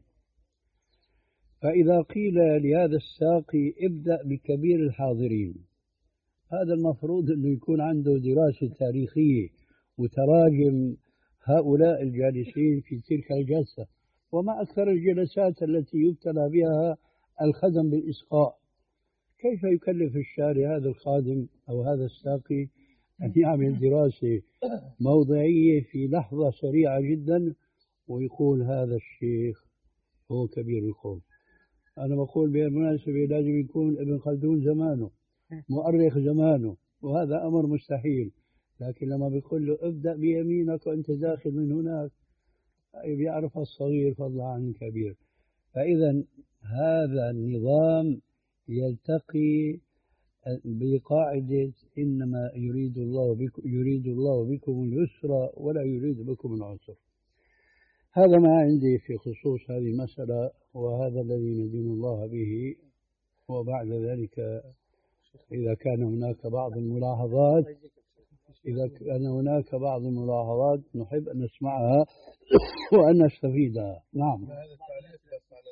B: فإذا قيل لهذا الساقي ابدأ بكبير الحاضرين، هذا المفروض أنه يكون عنده دراسة تاريخية وتراجم هؤلاء الجالسين في تلك الجلسة، وما أكثر الجلسات التي يبتلى بها الخدم بالإسقاء. كيف يكلف الشارع هذا الخادم أو هذا الساقي أن يعمل دراسة موضعية في لحظة سريعة جدا ويقول هذا الشيخ هو كبير القوم؟ أنا بقول بالمناسبة لازم يكون ابن خلدون زمانه، مؤرخ زمانه، وهذا أمر مستحيل. لكن لما بيقول له ابدأ بيمينك وأنت داخل من هناك، بيعرف الصغير فضلا عن الكبير. فإذا هذا النظام يلتقي بقاعدة إنما يريد الله بكم يريد الله بكم اليسر ولا يريد بكم العسر. هذا ما عندي في خصوص هذه المسألة، وهذا الذي ندين الله به. وبعد ذلك إذا كان هناك بعض الملاحظات إذا كان هناك بعض الملاحظات نحب أن نسمعها وأن نستفيدها. نعم.
D: هذا التعليق بس على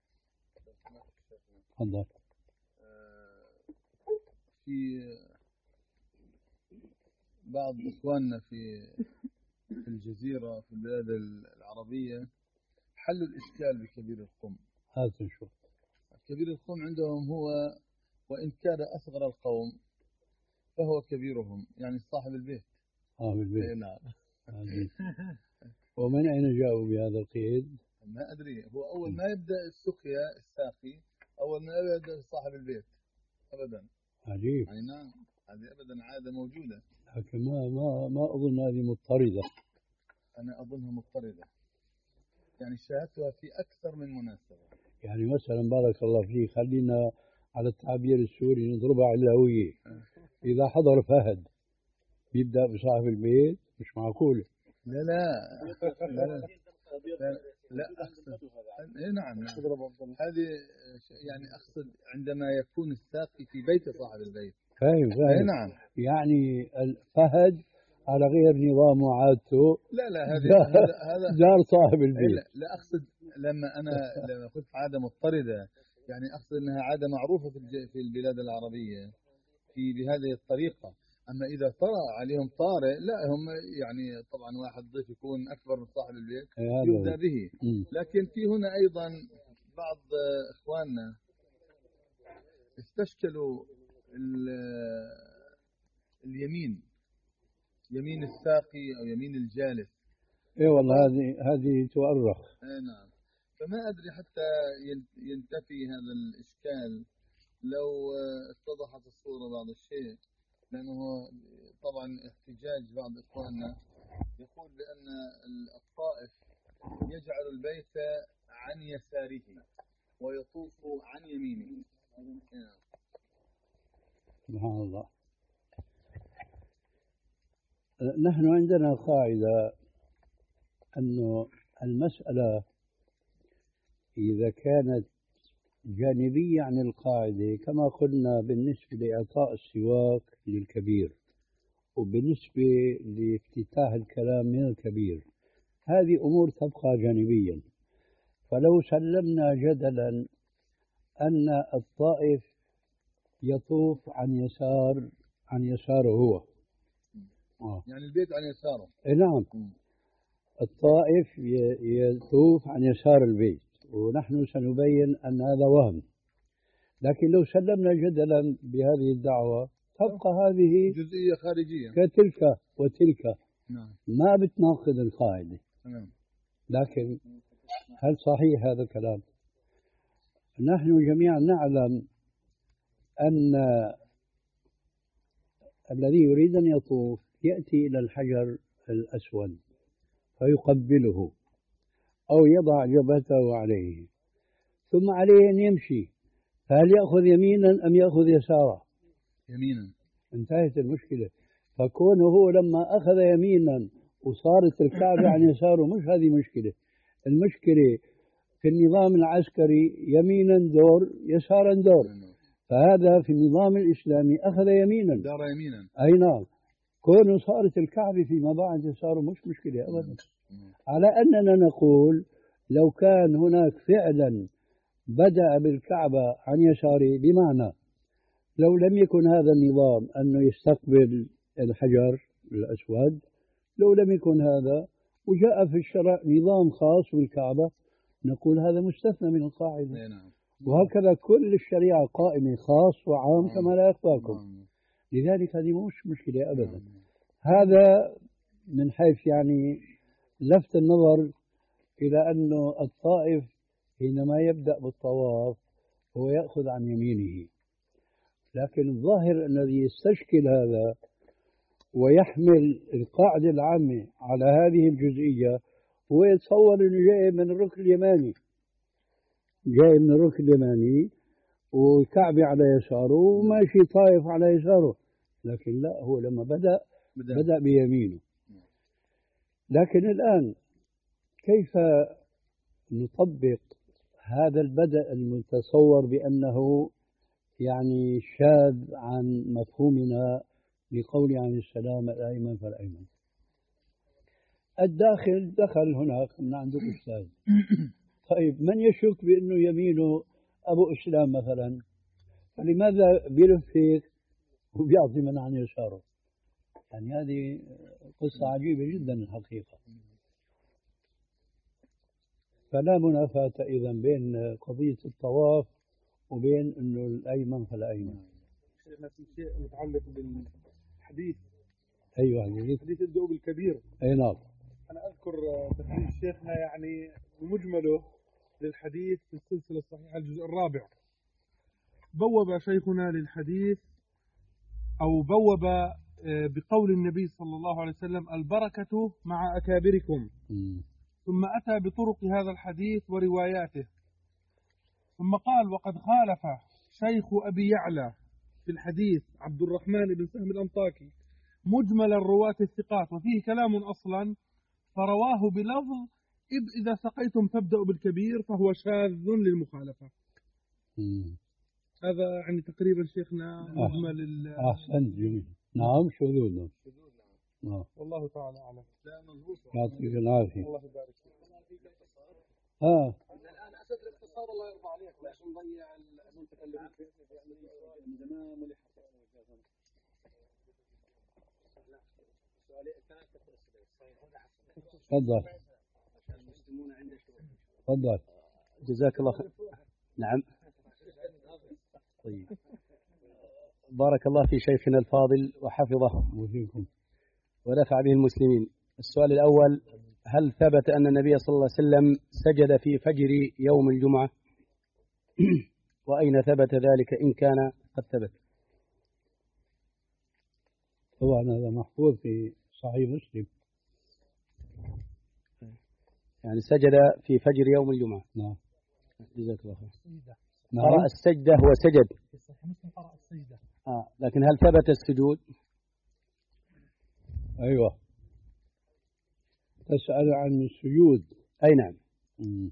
B: تفضل.
D: في بعض إخواننا في في الجزيرة في البلاد العربية حلوا الإشكال بكبير القوم.
B: هذا شو
D: كبير القوم عندهم هو وإن كان أصغر القوم فهو كبيرهم، يعني صاحب البيت.
B: صاحب البيت.
D: نعم.
B: ومن أين جاءوا بهذا القيد؟
D: ما أدري. هو أول ما يبدأ السقيا الساقي أول ما يبدأ صاحب البيت أبدا.
B: عجيب.
D: أي نعم، هذه أبدا عادة موجودة.
B: لكن ما ما ما أظن هذه مضطردة.
D: أنا أظنها مضطردة، يعني شاهدتها في أكثر من مناسبة.
B: يعني مثلا بارك الله فيك، خلينا على التعبير السوري نضربها علوية. إذا حضر فهد يبدأ بصاحب البيت، مش معقول.
D: لا لا لا لا, لا, لا أقصد. نعم هذه يعني أقصد عندما يكون الساقي في بيت صاحب البيت.
B: فاهم فاهم.
D: نعم.
B: يعني الفهد على غير نظام وعادته.
D: لا لا هذا هذا هذا
B: دار صاحب البيت.
D: لا, لا أقصد لما أنا لما قلت عادة مضطردة يعني أقصد أنها عادة معروفة في في البلاد العربية في بهذه الطريقة. أما إذا طرأ عليهم طارئ لا هم يعني طبعا واحد ضيف يكون أكبر من صاحب البيت يبدأ به. لكن في هنا أيضا بعض إخواننا استشكلوا اليمين يمين الساقي أو يمين الجالس.
B: إيه والله هذه هذه تؤرخ.
D: إيه نعم. فما أدري حتى ينتفي هذا الإشكال لو اتضحت الصورة بعض الشيء، لأنه طبعا احتجاج بعض إخواننا يقول بأن الطائف يجعل البيت عن يساره ويطوف عن يمينه.
B: سبحان الله. نحن عندنا قاعدة أنه المسألة إذا كانت جانبية عن القاعدة كما قلنا بالنسبة لإعطاء السواك للكبير وبالنسبة لافتتاح الكلام من الكبير، هذه أمور تبقى جانبيا. فلو سلمنا جدلا أن الطائف يطوف عن يسار عن يساره هو
D: آه. يعني البيت عن يساره.
B: نعم. الطائف يطوف عن يسار البيت ونحن سنبين أن هذا وهم. لكن لو سلمنا جدلا بهذه الدعوة تبقى هذه
D: جزئية خارجية
B: كتلك وتلك.
D: نعم.
B: ما بتناقض القاعدة.
D: نعم.
B: لكن هل صحيح هذا الكلام؟ نحن جميعا نعلم أن الذي يريد أن يطوف يأتي إلى الحجر الأسود فيقبله أو يضع جبهته عليه ثم عليه أن يمشي، فهل يأخذ يمينا أم يأخذ يسارا؟
D: يمينا.
B: انتهت المشكلة. فكونه هو لما أخذ يمينا وصارت الكعبة عن يساره مش هذه مشكلة. المشكلة في النظام العسكري يمينا دور يسارا دور، فهذا في النظام الإسلامي أخذ يمينا
D: دار يمينا.
B: أي نعم. كونه صارت الكعبة فيما بعد يساره مش مشكلة أبدا. على أننا نقول لو كان هناك فعلا بدأ بالكعبة عن يساره، بمعنى لو لم يكن هذا النظام أنه يستقبل الحجر الأسود، لو لم يكن هذا وجاء في الشرع نظام خاص بالكعبة نقول هذا مستثنى من القاعدة. وهكذا كل الشريعة قائمة خاص وعام كما لا يخفاكم. لذلك هذه مش مشكلة أبدا. هذا من حيث يعني لفت النظر إلى أنه الطائف حينما يبدأ بالطواف هو يأخذ عن يمينه. لكن الظاهر الذي يستشكل هذا ويحمل القاعدة العامة على هذه الجزئية هو يتصور أنه جاي من الركن اليماني، جاي من الركن اليماني والكعبة على يساره وماشي طائف على يساره. لكن لا، هو لما بدأ بدأ, بدأ بيمينه. لكن الآن كيف نطبق هذا البدء المتصور بأنه يعني شاذ عن مفهومنا لقول عليه السلام الأيمن فالأيمن؟ الداخل دخل هناك من عندك أستاذ، طيب من يشك بأنه يمينه أبو إسلام مثلا، فلماذا بيلف هيك وبيعطي من عن يساره؟ يعني هذه قصة عجيبة جدا الحقيقة. فلا منافاة إذا بين قضية الطواف وبين أنه الأيمن فالأيمن.
A: شيخنا في شيء متعلق بالحديث.
B: أيوة حديث
A: حديث يبدأ بالكبير.
B: أي نعم.
A: أنا أذكر تحديث شيخنا يعني بمجمله للحديث في السلسلة الصحيحة الجزء الرابع. بوب شيخنا للحديث أو بوب بقول النبي صلى الله عليه وسلم البركة مع أكابركم. م. ثم أتى بطرق هذا الحديث ورواياته، ثم قال وقد خالف شيخ أبي يعلى في الحديث عبد الرحمن بن سهم الأنطاكي مجمل الرواة الثقات وفيه كلام أصلا، فرواه بلفظ إذا سقيتم فابدأوا بالكبير فهو شاذ للمخالفة. م. هذا يعني تقريبا شيخنا مجمل.
B: أحسنت جميل. نعم شذوذ. آه.
A: والله تعالى أعلم.
B: يعطيك العافية.
A: الله يبارك فيك.
B: ها
F: الآن أسد الاقتصاد الله يرضى عليك ولا نضيع المتكلمين في يعني زمان ملح.
B: تفضل تفضل.
G: جزاك الله خير. نعم. طيب. بارك الله في شيخنا الفاضل وحفظه
B: وفيكم
G: ونفع به المسلمين. السؤال الأول: هل ثبت أن النبي صلى الله عليه وسلم سجد في فجر يوم الجمعة؟ وأين ثبت ذلك إن كان قد ثبت؟
B: طبعا هذا محفوظ في صحيح مسلم.
G: يعني سجد في فجر يوم الجمعة.
B: نعم.
G: جزاك الله خير.
B: نعم.
G: قرأ السجدة وسجد.
E: في صحيح مسلم قرأ السجدة.
G: آه. لكن هل ثبت السجود؟
B: أيوة. تسأل عن السجود.
G: أي نعم.
B: مم.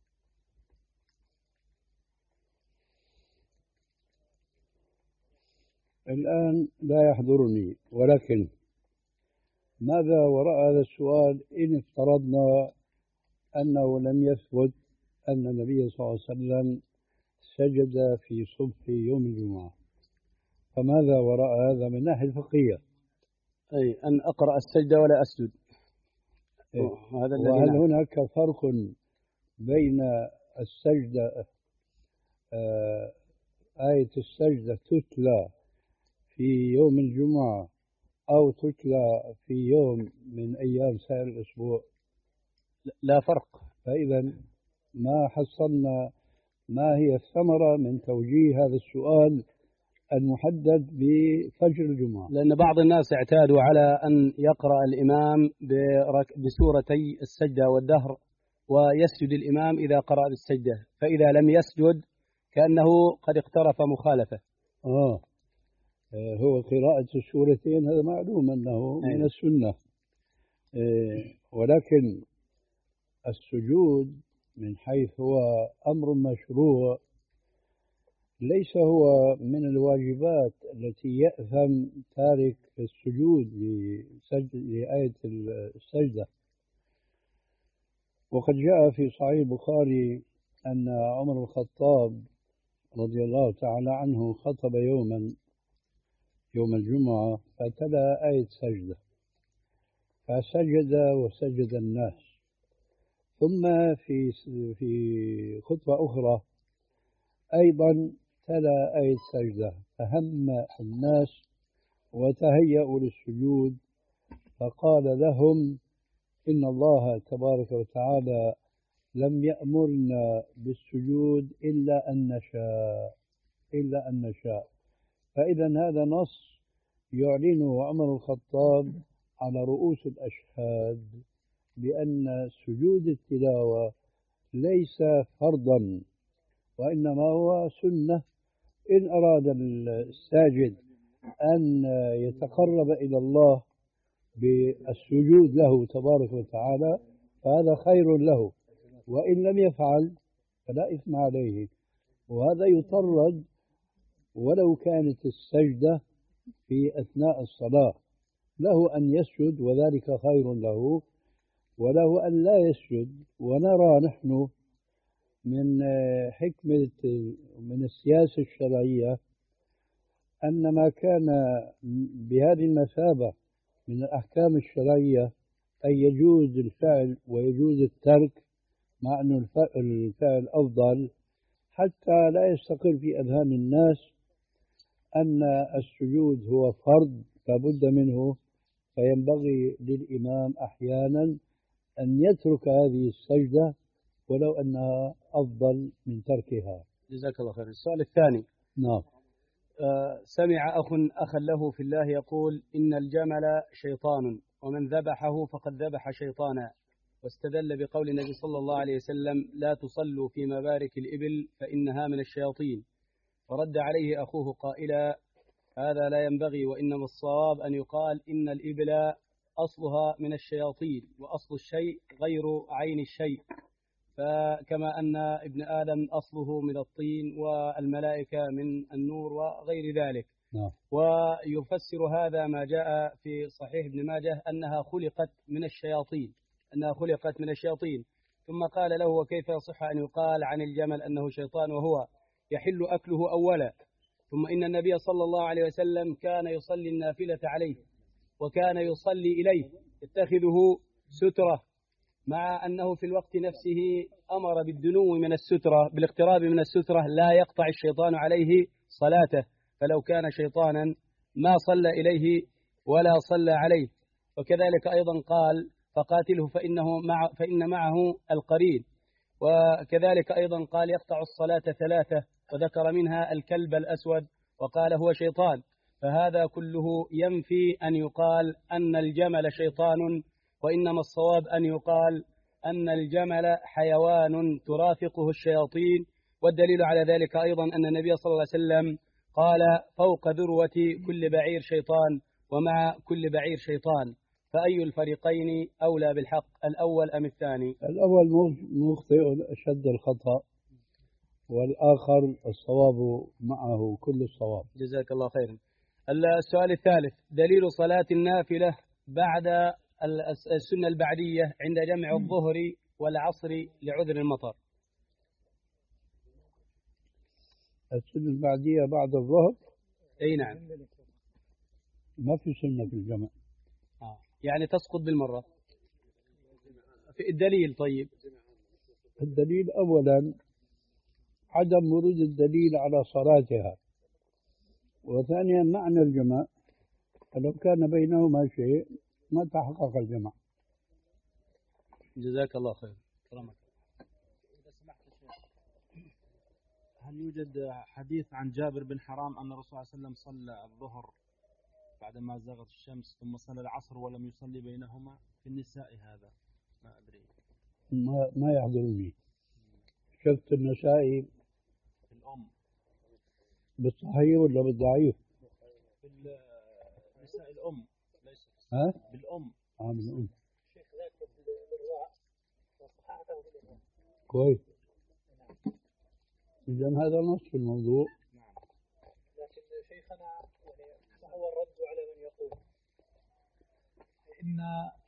B: الآن لا يحضرني، ولكن ماذا وراء هذا السؤال إن افترضنا أنه لم يثبت أن النبي صلى الله عليه وسلم سجد في صبح يوم الجمعة، فماذا وراء هذا من ناحية الفقهية؟
G: أي أن أقرأ السجدة ولا أسجد.
B: إيه؟
G: هذا الذي
B: وهل
G: نعم.
B: هناك فرق بين السجدة آه آية السجدة تتلى في يوم الجمعة أو تتلى في يوم من أيام سائر الأسبوع؟
G: لا فرق.
B: فإذا ما حصلنا ما هي الثمرة من توجيه هذا السؤال المحدد بفجر الجمعة.
G: لأن بعض الناس اعتادوا على أن يقرأ الإمام بسورتي السجدة والدهر ويسجد الإمام إذا قرأ بالسجدة، فإذا لم يسجد كأنه قد اقترف مخالفة.
B: آه هو قراءة السورتين هذا معلوم أنه من السنة، ولكن السجود من حيث هو أمر مشروع ليس هو من الواجبات التي يأثم تارك السجود لآية السجدة. وقد جاء في صحيح البخاري أن عمر الخطاب رضي الله تعالى عنه خطب يوما يوم الجمعة فتلا آية سجدة فسجد وسجد الناس، ثم في في خطبة أخرى أيضا تلا آية سجدة فهم الناس وتهيأوا للسجود، فقال لهم إن الله تبارك وتعالى لم يأمرنا بالسجود إلا أن نشاء إلا أن نشاء. فإذا هذا نص يعلنه عمر الخطاب على رؤوس الأشهاد بأن سجود التلاوة ليس فرضا وإنما هو سنة. إن أراد الساجد أن يتقرب إلى الله بالسجود له تبارك وتعالى فهذا خير له، وإن لم يفعل فلا إثم عليه، وهذا يطرد ولو كانت السجدة في أثناء الصلاة، له أن يسجد وذلك خير له، وله أن لا يسجد. ونرى نحن من حكمة من السياسة الشرعية أن ما كان بهذه المثابة من الأحكام الشرعية أن يجوز الفعل ويجوز الترك، مع أن الفعل أفضل، حتى لا يستقر في أذهان الناس أن السجود هو فرض لابد منه، فينبغي للإمام أحيانا أن يترك هذه السجدة ولو أنها أفضل من تركها.
G: جزاك الله خير. السؤال الثاني:
B: نعم.
G: آه سمع أخ أخا له في الله يقول إن الجمل شيطان ومن ذبحه فقد ذبح شيطانا، واستدل بقول النبي صلى الله عليه وسلم لا تصلوا في مبارك الإبل فإنها من الشياطين، ورد عليه أخوه قائلا هذا لا ينبغي، وإنما الصواب أن يقال إن الإبل أصلها من الشياطين وأصل الشيء غير عين الشيء، فكما أن ابن آدم أصله من الطين والملائكة من النور وغير ذلك، ويفسر هذا ما جاء في صحيح ابن ماجه أنها خلقت من الشياطين أنها خلقت من الشياطين. ثم قال له: وكيف يصح أن يقال عن الجمل أنه شيطان وهو يحل أكله أولا؟ ثم إن النبي صلى الله عليه وسلم كان يصلي النافلة عليه وكان يصلي إليه يتخذه سترة، مع أنه في الوقت نفسه أمر بالدنو من السترة بالاقتراب من السترة لا يقطع الشيطان عليه صلاته، فلو كان شيطانا ما صلى إليه ولا صلى عليه. وكذلك أيضا قال: فقاتله فإنه مع فإن معه القرين. وكذلك أيضا قال: يقطع الصلاة ثلاثة، وذكر منها الكلب الأسود وقال هو شيطان. فهذا كله ينفي أن يقال أن الجمل شيطان، وإنما الصواب أن يقال أن الجمل حيوان ترافقه الشياطين. والدليل على ذلك أيضا أن النبي صلى الله عليه وسلم قال: فوق ذروة كل بعير شيطان ومع كل بعير شيطان. فأي الفريقين أولى بالحق، الأول أم الثاني؟
B: الأول مخطئ أشد الخطأ، والآخر الصواب معه كل الصواب.
G: جزاك الله خيرا. السؤال الثالث: دليل صلاة النافلة بعد السنة البعدية عند جمع الظهر والعصر لعذر المطر.
B: السنة البعدية بعد الظهر؟
G: أي نعم.
B: ما في سنة في الجمع.
G: آه. يعني تسقط بالمرة. في الدليل. طيب
B: الدليل أولا عدم ورود الدليل على صلاتها، وثانيا معنى الجمع، فلو كان بينهما شيء ما تحقق الجمع.
G: جزاك الله خير. كرمك.
H: إذا سمحت شيخ، هل يوجد حديث عن جابر بن حرام أن الرسول صلى الله عليه وسلم صلى الظهر بعدما زاغت الشمس ثم صلى العصر ولم يصلي بينهما؟ في النساء هذا ما أدري،
B: ما ما يحضرني. شفت النسائي
H: في الأم
B: بالصحيح ولا بالضعيف؟
H: بالنساء الأم ليس
B: ها؟
H: بالأم.
B: آه بالأم.
E: شيخ ذاك بالرواء وصححته بالرواء.
B: كويس. إذا هذا نص في الموضوع.
E: نعم. لكن شيخنا يعني ما هو الرد على من يقول إن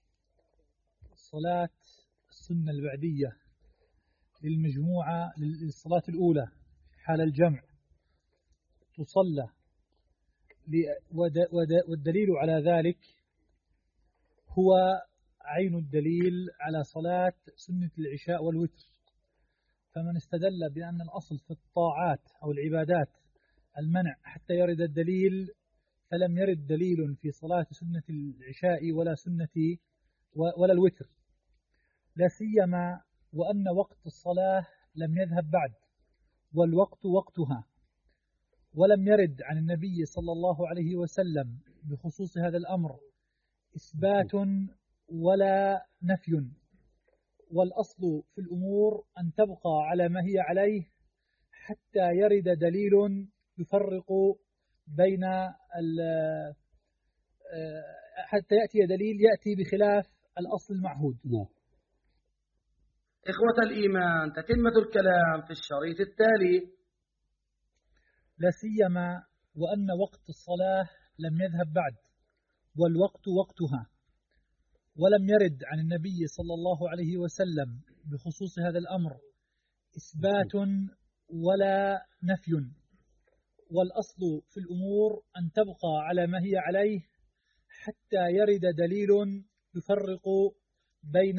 E: صلاة السنة البعدية للمجموعة للصلاة الأولى حال الجمع تصلى، والدليل على ذلك هو عين الدليل على صلاة سنة العشاء والوتر. فمن استدل بأن الأصل في الطاعات أو العبادات المنع حتى يرد الدليل، فلم يرد دليل في صلاة سنة العشاء ولا سنة ولا الوتر، لا سيما وأن وقت الصلاة لم يذهب بعد والوقت وقتها، ولم يرد عن النبي صلى الله عليه وسلم بخصوص هذا الأمر إثبات ولا نفي، والأصل في الأمور أن تبقى على ما هي عليه حتى يرد دليل يفرق بين حتى يأتي دليل يأتي بخلاف الأصل المعهود.
B: نعم.
I: إخوة الإيمان، تتمة الكلام في الشريط التالي.
E: لا سيما وأن وقت الصلاة لم يذهب بعد والوقت وقتها، ولم يرد عن النبي صلى الله عليه وسلم بخصوص هذا الأمر إثبات ولا نفي، والأصل في الأمور أن تبقى على ما هي عليه حتى يرد دليل يفرق بين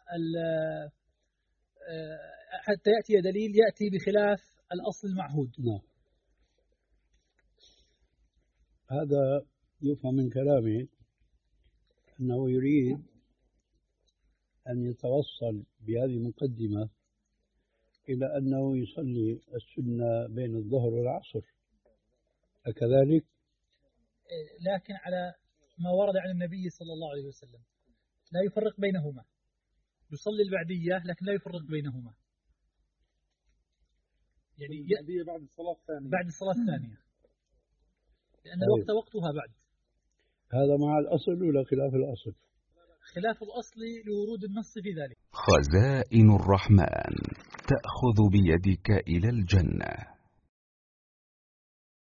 E: حتى يأتي دليل يأتي بخلاف الأصل المعهود.
B: نعم. هذا يفهم من كلامه أنه يريد أن يتوصل بهذه المقدمة إلى أنه يصلي السنة بين الظهر والعصر، أكذلك؟
E: لكن على ما ورد عن النبي صلى الله عليه وسلم لا يفرق بينهما، يصلي البعدية لكن لا يفرق بينهما،
A: يعني البعدية بعد الصلاة الثانية
E: بعد الصلاة الثانية لأن الوقت وقتها بعد.
B: هذا مع الأصل ولا خلاف الأصل؟
E: خلاف الأصل لورود النص في ذلك.
J: خزائن الرحمن تأخذ بيدك إلى الجنة.